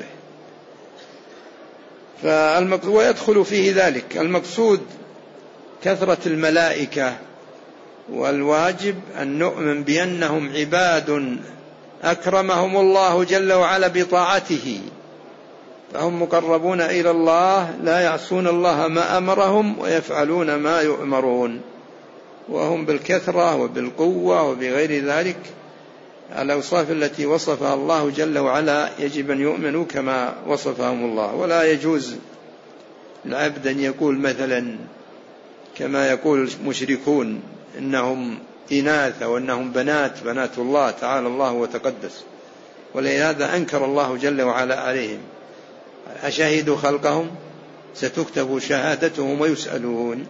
ويدخل فيه ذلك المقصود كثرة الملائكة، والواجب أن نؤمن بأنهم عباد أكرمهم الله جل وعلا بطاعته، فهم مقربون إلى الله لا يعصون الله ما أمرهم ويفعلون ما يؤمرون، وهم بالكثرة وبالقوة وبغير ذلك على الأوصاف التي وصفها الله جل وعلا يجب أن يؤمنوا كما وصفهم الله. ولا يجوز العبد أن يقول مثلا كما يقول المشركون إنهم إناث وإنهم بنات بنات الله تعالى الله وتقدس، ولهذا أنكر الله جل وعلا عليهم: أشهدوا خلقهم ستكتب شهادتهم ويسألون.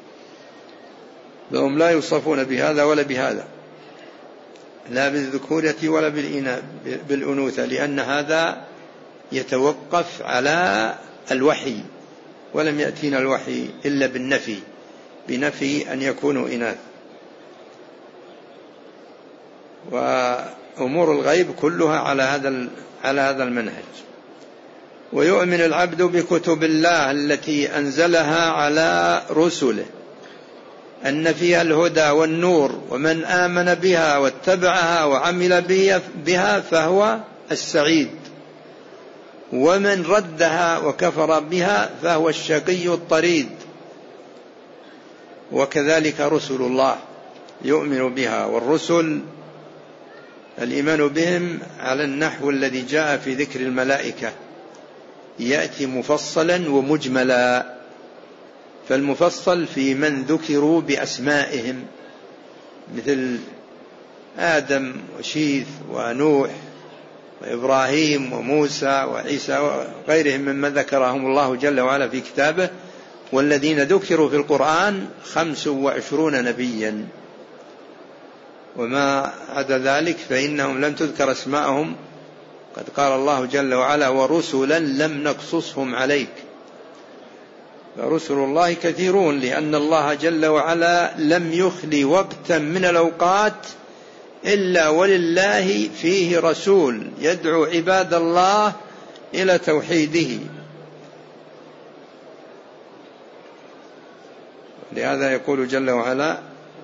فهم لا يوصفون بهذا ولا بهذا، لا بالذكورة ولا بالأنوثة، لأن هذا يتوقف على الوحي، ولم يأتينا الوحي إلا بالنفي. بنفي أن يكونوا إناث. وأمور الغيب كلها على هذا على هذا المنهج. ويؤمن العبد بكتب الله التي أنزلها على رسله أن فيها الهدى والنور، ومن آمن بها واتبعها وعمل بها فهو السعيد، ومن ردها وكفر بها فهو الشقي الطريد. وكذلك رسل الله يؤمن بها. والرسل الإيمان بهم على النحو الذي جاء في ذكر الملائكة، يأتي مفصلا ومجملا. فالمفصل في من ذكروا بأسمائهم مثل آدم وشيث ونوح وإبراهيم وموسى وعيسى وغيرهم ممن ذكرهم الله جل وعلا في كتابه. والذين ذكروا في القرآن خمس وعشرون نبيا، وما عدا ذلك فإنهم لم تذكر أسماءهم. قد قال الله جل وعلا: ورسلا لم نقصصهم عليك. فرسل الله كثيرون، لأن الله جل وعلا لم يخلي وقتا من الأوقات إلا ولله فيه رسول يدعو عباد الله إلى توحيده. لهذا يقول جل وعلا: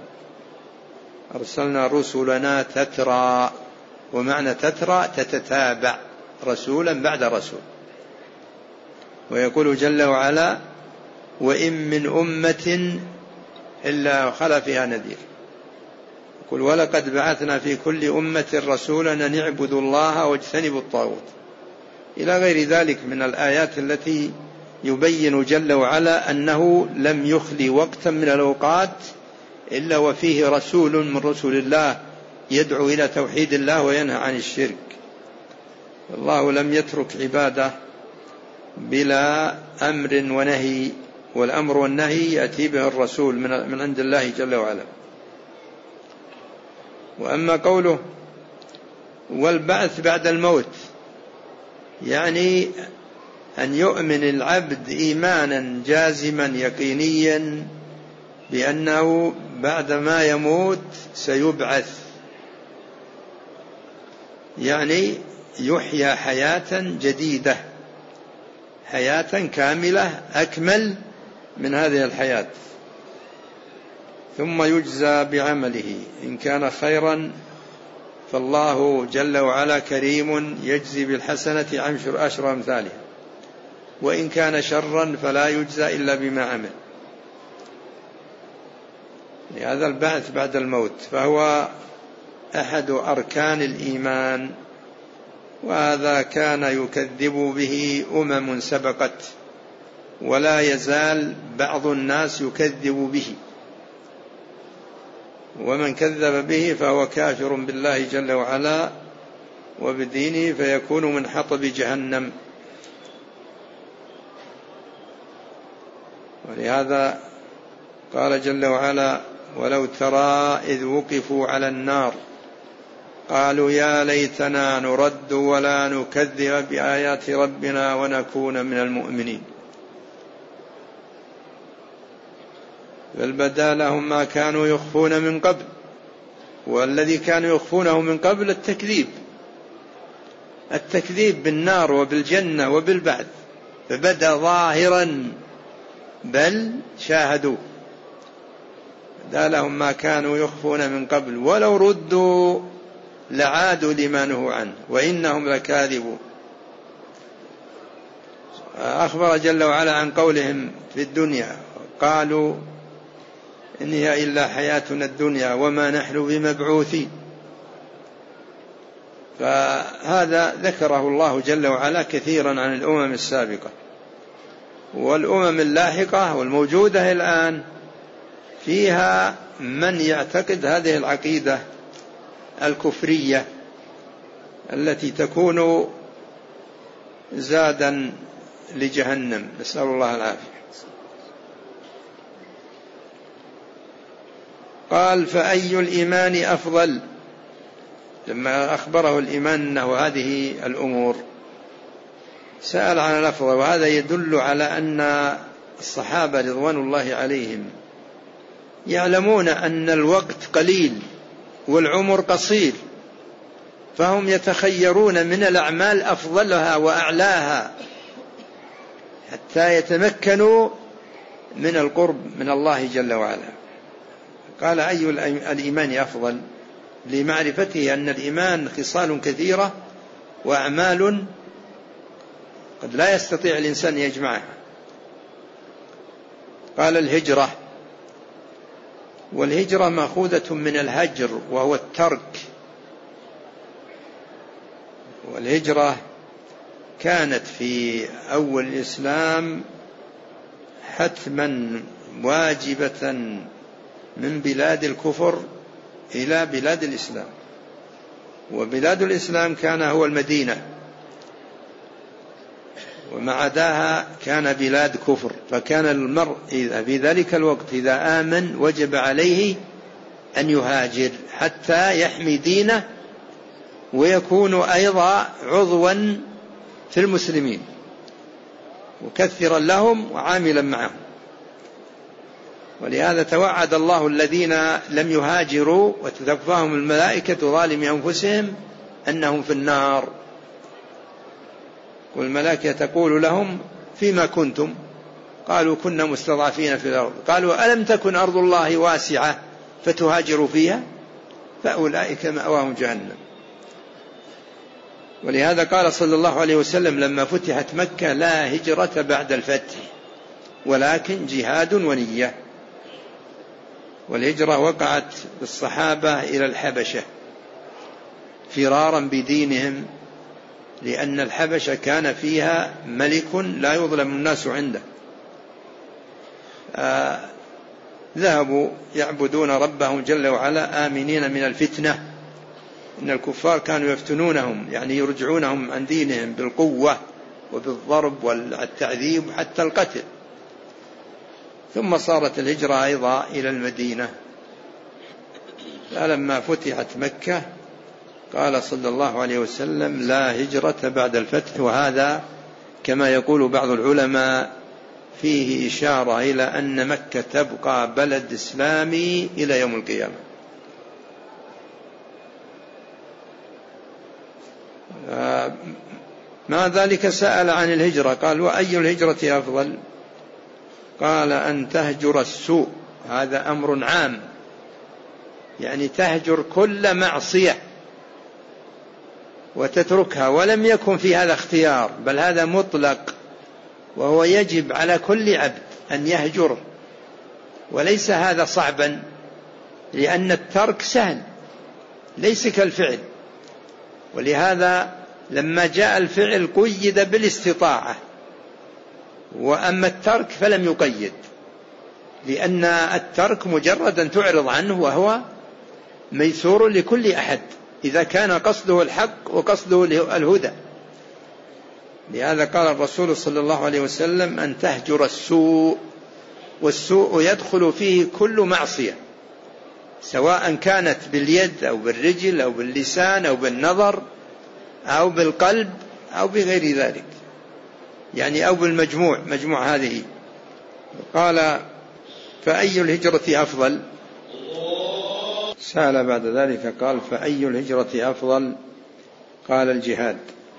أرسلنا رسلنا تترى. ومعنى تترى تتتابع، رسولا بعد رسول. ويقول جل وعلا: وإن من أمة إلا خلا فيها نذير. يقول: ولقد بعثنا في كل أمة رسولا أن اعبدوا الله واجتنبوا الطاغوت، إلى غير ذلك من الآيات التي يبين جل وعلا أنه لم يخلي وقتا من الأوقات إلا وفيه رسول من رسل الله يدعو إلى توحيد الله وينهى عن الشرك. الله لم يترك عباده بلا أمر ونهي، والأمر والنهي يأتي به الرسول من عند الله جل وعلا. وأما قوله والبعث بعد الموت، يعني أن يؤمن العبد إيمانا جازما يقينيا بأنه بعدما يموت سيبعث، يعني يحيى حياة جديدة، حياة كاملة أكمل من هذه الحياة، ثم يجزى بعمله. إن كان خيرا فالله جل وعلا كريم يجزي بالحسنة عشر أشر أمثالها، وإن كان شرا فلا يجزى إلا بما عمل. لهذا البعث بعد الموت فهو أحد أركان الإيمان، وهذا كان يكذب به أمم سبقت، ولا يزال بعض الناس يكذب به، ومن كذب به فهو كافر بالله جل وعلا وبدينه، فيكون من حطب جهنم. ولهذا قال جل وعلا: ولو ترى إذ وقفوا على النار قالوا يا ليتنا نرد ولا نكذب بآيات ربنا ونكون من المؤمنين، بل بدا لهم ما كانوا يخفون من قبل. والذي كانوا يخفونه من قبل التكذيب، التكذيب بالنار وبالجنة وبالبعث، فبدا ظاهرا بل شاهدوا. بدا لهم ما كانوا يخفون من قبل ولو ردوا لعادوا لما نهوا عنه وإنهم لكاذبون. أخبر جل وعلا عن قولهم في الدنيا: قالوا إن هي إلا حياتنا الدنيا وما نحن بمبعوثين. فهذا ذكره الله جل وعلا كثيرا عن الأمم السابقة، والأمم اللاحقة والموجودة الآن فيها من يعتقد هذه العقيدة الكفرية التي تكون زادا لجهنم، نسأل الله العافية. قال: فأي الإيمان أفضل؟ لما أخبره الإيمان أنه هذه الأمور سأل عن الأفضل، وهذا يدل على أن الصحابة رضوان الله عليهم يعلمون أن الوقت قليل والعمر قصير، فهم يتخيرون من الأعمال أفضلها وأعلاها حتى يتمكنوا من القرب من الله جل وعلا. قال أي الإيمان أفضل؟ لمعرفته أن الإيمان خصال كثيرة وأعمال قد لا يستطيع الإنسان يجمعها. قال الهجرة، والهجرة مأخوذة من الهجر وهو الترك، والهجرة كانت في أول الإسلام حتما واجبة من بلاد الكفر إلى بلاد الإسلام، وبلاد الإسلام كان هو المدينة، وما عداها كان بلاد كفر. فكان المرء في ذلك الوقت إذا آمن وجب عليه أن يهاجر حتى يحمي دينه ويكون أيضا عضوا في المسلمين مكثرا لهم وعاملا معهم. ولهذا توعد الله الذين لم يهاجروا وتتوفاهم الملائكة ظالمي أنفسهم أنهم في النار، والملائكة تقول لهم فيما كنتم؟ قالوا كنا مستضعفين في الأرض. قالوا ألم تكن أرض الله واسعة فتهاجروا فيها؟ فأولئك مأواهم جهنم. ولهذا قال صلى الله عليه وسلم لما فتحت مكة لا هجرة بعد الفتح ولكن جهاد ونية. والهجرة وقعت بالصحابة إلى الحبشة فرارا بدينهم، لأن الحبشة كان فيها ملك لا يظلم الناس عنده. آه ذهبوا يعبدون ربهم جل وعلا آمنين من الفتنة. إن الكفار كانوا يفتنونهم، يعني يرجعونهم عن دينهم بالقوة وبالضرب والتعذيب حتى القتل. ثم صارت الهجرة أيضا إلى المدينة. فلما فتحت مكة قال صلى الله عليه وسلم لا هجرة بعد الفتح، وهذا كما يقول بعض العلماء فيه إشارة إلى أن مكة تبقى بلد إسلامي إلى يوم القيامة. مع ذلك سأل عن الهجرة قال وأي الهجرة أفضل؟ قال أن تهجر السوء، هذا أمر عام، يعني تهجر كل معصية وتتركها، ولم يكن في هذا اختيار بل هذا مطلق، وهو يجب على كل عبد أن يهجره، وليس هذا صعبا لأن الترك سهل ليس كالفعل. ولهذا لما جاء الفعل قيد بالاستطاعة، وأما الترك فلم يقيد، لأن الترك مجرد أن تعرض عنه وهو ميسور لكل أحد إذا كان قصده الحق وقصده الهدى. لهذا قال الرسول صلى الله عليه وسلم أن تهجر السوء، والسوء يدخل فيه كل معصية سواء كانت باليد أو بالرجل أو باللسان أو بالنظر أو بالقلب أو بغير ذلك، يعني أو بالمجموع مجموع هذه. قال فأي الهجرة أفضل؟ سأل بعد ذلك قال فأي الهجرة أفضل؟ قال الجهاد.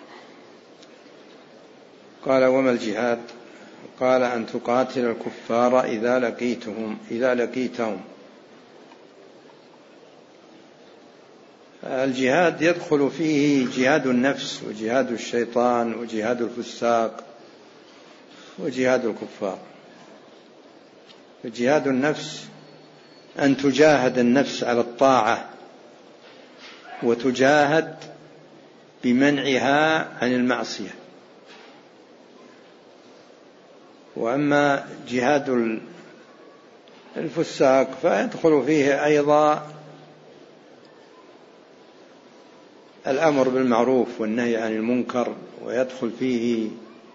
قال وما الجهاد؟ قال أن تقاتل الكفار إذا لقيتهم إذا لقيتهم. الجهاد يدخل فيه جهاد النفس وجهاد الشيطان وجهاد الفساق وجهاد الكفار. جهاد النفس أن تجاهد النفس على الطاعة وتجاهد بمنعها عن المعصية. وأما جهاد الفساق فيدخل فيه أيضا الأمر بالمعروف والنهي عن المنكر، ويدخل فيه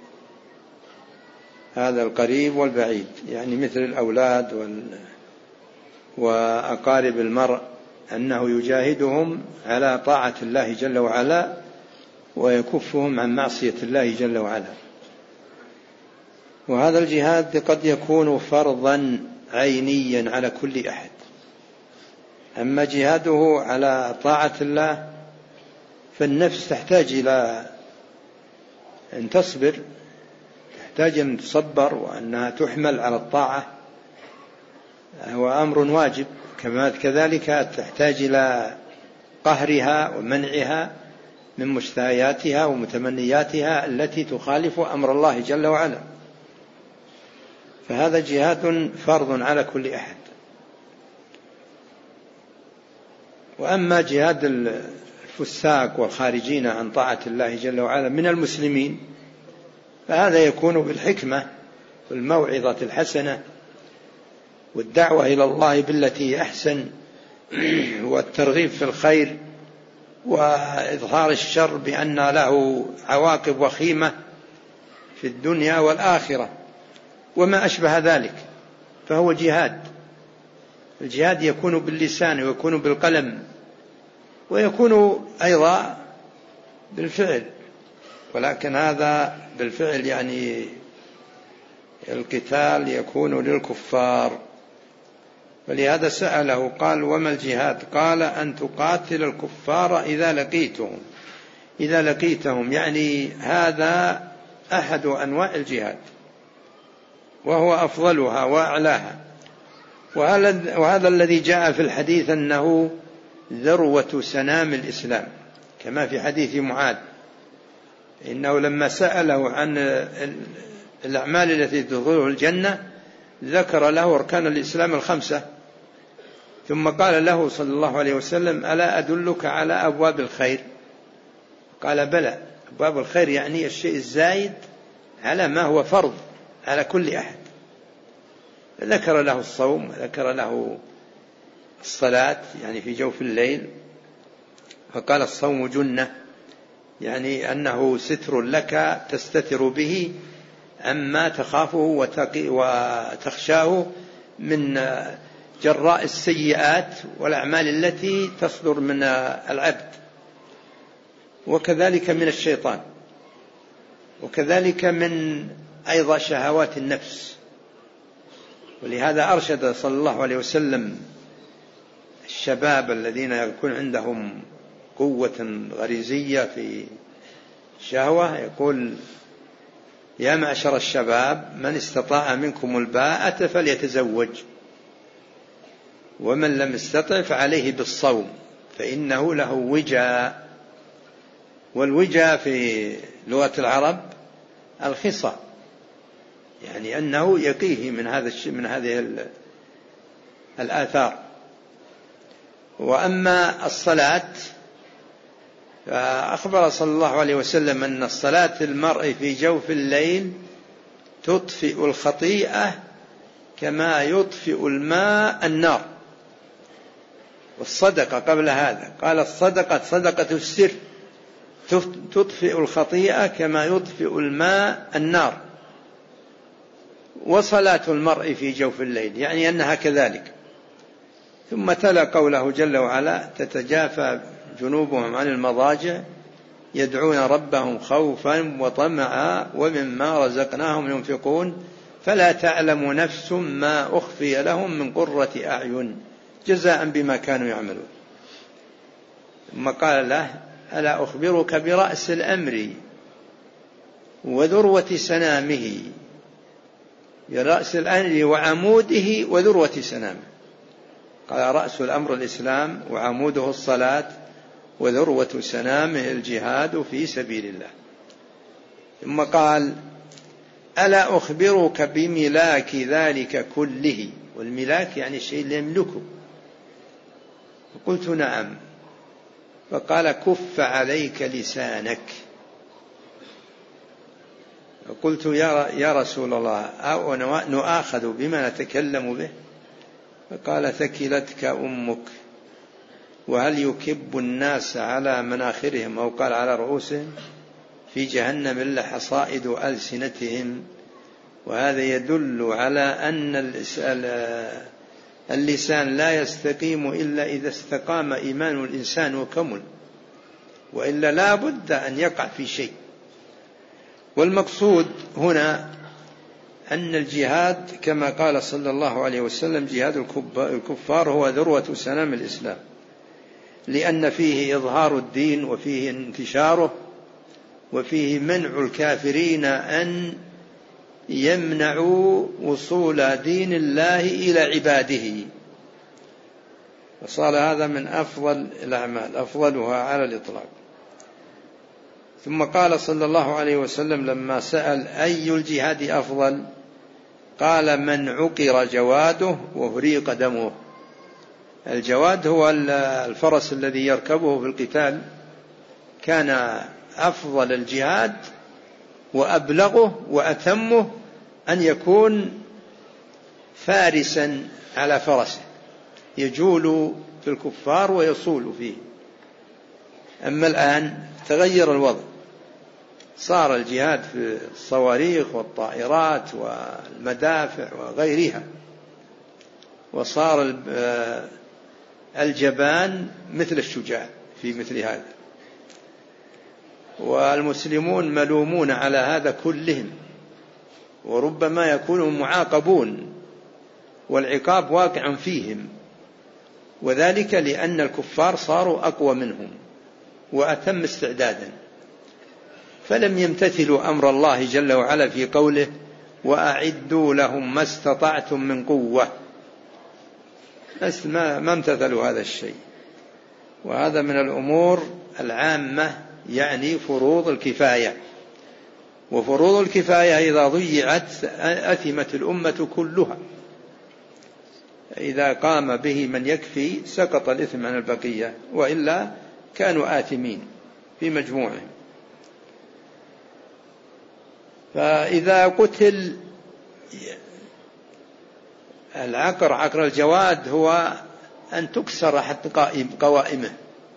هذا القريب والبعيد، يعني مثل الأولاد وال... وأقارب المرء، أنه يجاهدهم على طاعة الله جل وعلا ويكفهم عن معصية الله جل وعلا. وهذا الجهاد قد يكون فرضا عينيا على كل أحد. أما جهاده على طاعة الله فالنفس تحتاج إلى أن تصبر، تحتاج أن تصبر وأنها تحمل على الطاعة، هو أمر واجب. كما كذلك تحتاج إلى قهرها ومنعها من مشتهياتها ومتمنياتها التي تخالف أمر الله جل وعلا. فهذا جهاد فرض على كل أحد. وأما جهاد الفساق والخارجين عن طاعة الله جل وعلا من المسلمين فهذا يكون بالحكمة والموعظة الحسنة والدعوة إلى الله بالتي أحسن والترغيب في الخير وإظهار الشر بأن له عواقب وخيمة في الدنيا والآخرة وما أشبه ذلك، فهو جهاد. الجهاد يكون باللسان ويكون بالقلم ويكون أيضا بالفعل، ولكن هذا بالفعل يعني القتال يكون للكفار. فلهذا سأله قال وما الجهاد؟ قال أن تقاتل الكفار إذا لقيتهم. إذا لقيتهم يعني هذا أحد أنواع الجهاد وهو أفضلها وأعلاها. وهذا الذي جاء في الحديث أنه ذروة سنام الإسلام، كما في حديث معاذ إنه لما سأله عن الأعمال التي تدخله الجنة ذكر له أركان الإسلام الخمسة، ثم قال له صلى الله عليه وسلم ألا أدلك على أبواب الخير؟ قال بلى. أبواب الخير يعني الشيء الزايد على ما هو فرض على كل أحد. ذكر له الصوم، ذكر له الصلاة يعني في جوف الليل، فقال الصوم جنة يعني أنه ستر لك تستتر به عما تخافه وتخشاه من جراء السيئات والأعمال التي تصدر من العبد، وكذلك من الشيطان، وكذلك من أيضا شهوات النفس. ولهذا أرشد صلى الله عليه وسلم الشباب الذين يكون عندهم قوة غريزية في شهوة، يقول يا معشر الشباب من استطاع منكم الباءة فليتزوج، ومن لم يستطع فعليه بالصوم فإنه له وجاء. والوجاء في لغة العرب الخصى، يعني أنه يقيه من هذا الشيء من هذه الآثار. وأما الصلاة فأخبر صلى الله عليه وسلم أن الصلاة المرء في جوف الليل تطفئ الخطيئة كما يطفئ الماء النار. والصدقة قبل هذا قال الصدقة صدقة السر تطفئ الخطيئة كما يطفئ الماء النار. وصلاة المرء في جوف الليل يعني أنها كذلك. ثم تلا قوله جل وعلا تتجافى جنوبهم عن المضاجع يدعون ربهم خوفا وطمعا ومما رزقناهم ينفقون فلا تعلم نفس ما أخفي لهم من قرة أعين جزاء بما كانوا يعملون. ثم قال له ألا أخبرك برأس الأمر وذروة سنامه، برأس الأمر وعموده وذروة سنامه. قال رأس الأمر الإسلام وعموده الصلاة وذروة سنامه الجهاد في سبيل الله. ثم قال ألا أخبرك بملاك ذلك كله، والملاك يعني الشيء اللي يملكه. فقلت نعم. فقال كف عليك لسانك. قلت يا رسول الله أو نؤاخذ بما نتكلم به؟ فقال ثكلتك أمك وهل يكب الناس على مناخرهم أو قال على رؤوسهم في جهنم إلا حصائد ألسنتهم. وهذا يدل على أن اللسان لا يستقيم إلا إذا استقام إيمان الإنسان وكمل، وإلا لا بد أن يقع في شيء. والمقصود هنا أن الجهاد كما قال صلى الله عليه وسلم جهاد الكفار هو ذروة سنام الإسلام، لأن فيه إظهار الدين وفيه انتشاره وفيه منع الكافرين أن يمنعوا وصول دين الله إلى عباده، فصار هذا من أفضل الأعمال، أفضلها على الإطلاق. ثم قال صلى الله عليه وسلم لما سأل أي الجهاد أفضل قال من عقر جواده وهريق دمه. الجواد هو الفرس الذي يركبه في القتال، كان أفضل الجهاد وأبلغه وأتمه أن يكون فارسا على فرسه يجول في الكفار ويصول فيه. أما الآن تغير الوضع، صار الجهاد في الصواريخ والطائرات والمدافع وغيرها، وصار الجبان مثل الشجاع في مثل هذا، والمسلمون ملومون على هذا كلهم، وربما يكونوا معاقبون والعقاب واقع فيهم، وذلك لأن الكفار صاروا أقوى منهم وأتم استعدادا، فلم يمتثلوا أمر الله جل وعلا في قوله وأعدوا لهم ما استطعتم من قوة، ما امتثلوا هذا الشيء. وهذا من الأمور العامة، يعني فروض الكفاية، وفروض الكفاية إذا ضيعت أثمت الأمة كلها، إذا قام به من يكفي سقط الإثم عن البقية، وإلا كانوا آثمين في مجموعهم. فإذا قتل العقر عقر الجواد هو أن تكسر حتى قوائمه،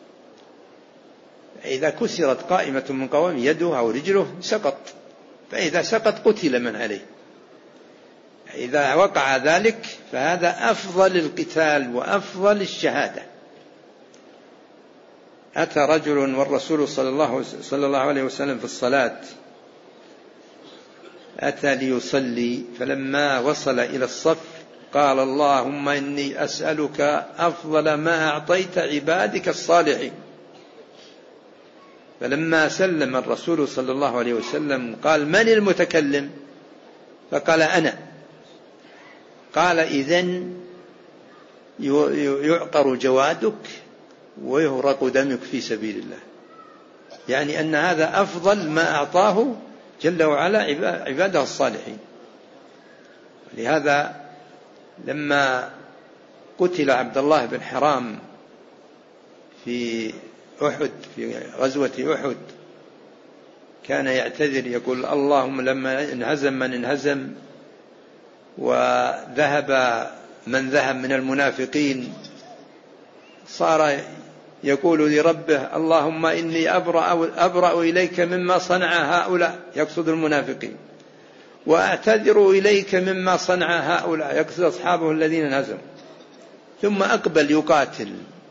إذا كسرت قائمة من قوائم يده أو رجله سقط، فإذا سقط قتل من عليه. إذا وقع ذلك فهذا أفضل القتال وأفضل الشهادة. أتى رجل والرسول صلى الله, صلى الله عليه وسلم في الصلاة، أتى ليصلي، فلما وصل إلى الصف قال اللهم إني أسألك أفضل ما أعطيت عبادك الصالحين. فلما سلم الرسول صلى الله عليه وسلم قال من المتكلم؟ فقال أنا. قال إذن يعقر جوادك ويهرق دمك في سبيل الله، يعني أن هذا أفضل ما أعطاه جل وعلا عباده الصالحين. لهذا لما قتل عبد الله بن حرام في أحد في غزوة أحد كان يعتذر يقول اللهم لما انهزم من انهزم وذهب من ذهب من المنافقين صار يقول لربه اللهم إني أبرأ, أبرأ إليك مما صنع هؤلاء، يقصد المنافقين، وأعتذر إليك مما صنع هؤلاء، يقصد أصحابه الذين انهزموا. ثم أقبل يقاتل،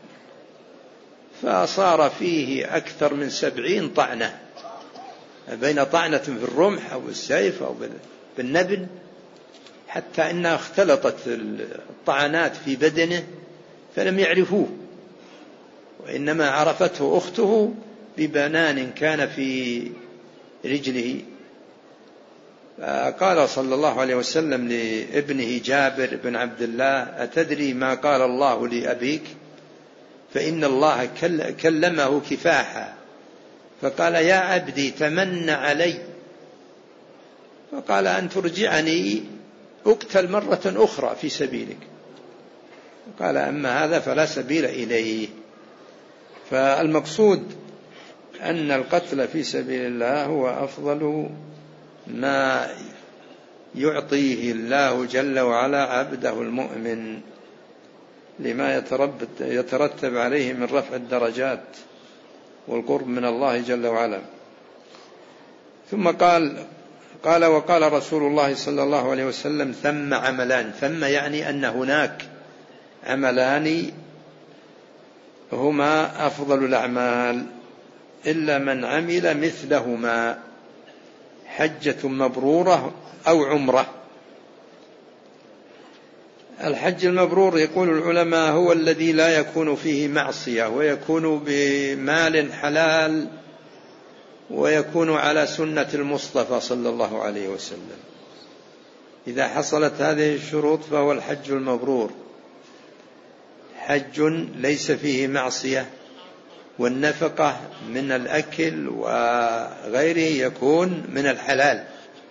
فصار فيه أكثر من سبعين طعنة، بين طعنة في الرمح أو السيف أو بالنبل، حتى إنها اختلطت الطعنات في بدنه فلم يعرفوه، وإنما عرفته أخته ببنان كان في رجله. فقال صلى الله عليه وسلم لابنه جابر بن عبد الله أتدري ما قال الله لأبيك؟ فإن الله كلمه كفاحا، فقال يا عبدي تمنى علي، فقال أن ترجعني أقتل مرة أخرى في سبيلك، قال أما هذا فلا سبيل إليه. فالمقصود أن القتل في سبيل الله هو أفضل ما يعطيه الله جل وعلا عبده المؤمن، لما يترتب عليه من رفع الدرجات والقرب من الله جل وعلا. ثم قال قال وقال رسول الله صلى الله عليه وسلم ثم عملان، ثم يعني أن هناك عملان هما أفضل الأعمال إلا من عمل مثلهما، حجة مبرورة أو عمرة. الحج المبرور يقول العلماء هو الذي لا يكون فيه معصية، ويكون بمال حلال، ويكون على سنة المصطفى صلى الله عليه وسلم. إذا حصلت هذه الشروط فهو الحج المبرور، حج ليس فيه معصية، والنفقة من الأكل وغيره يكون من الحلال،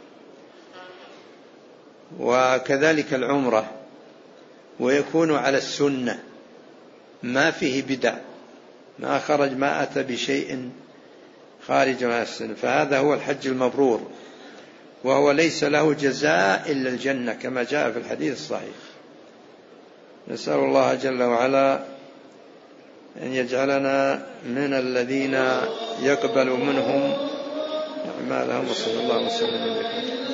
وكذلك العمرة، ويكون على السنة، ما فيه بدع، ما خرج ما أتى بشيء خارج عن السنة، فهذا هو الحج المبرور، وهو ليس له جزاء إلا الجنة كما جاء في الحديث الصحيح. نسأل الله جل وعلا أن يجعلنا من الذين يقبل منهم أعمالهم، وصلى الله وسلم على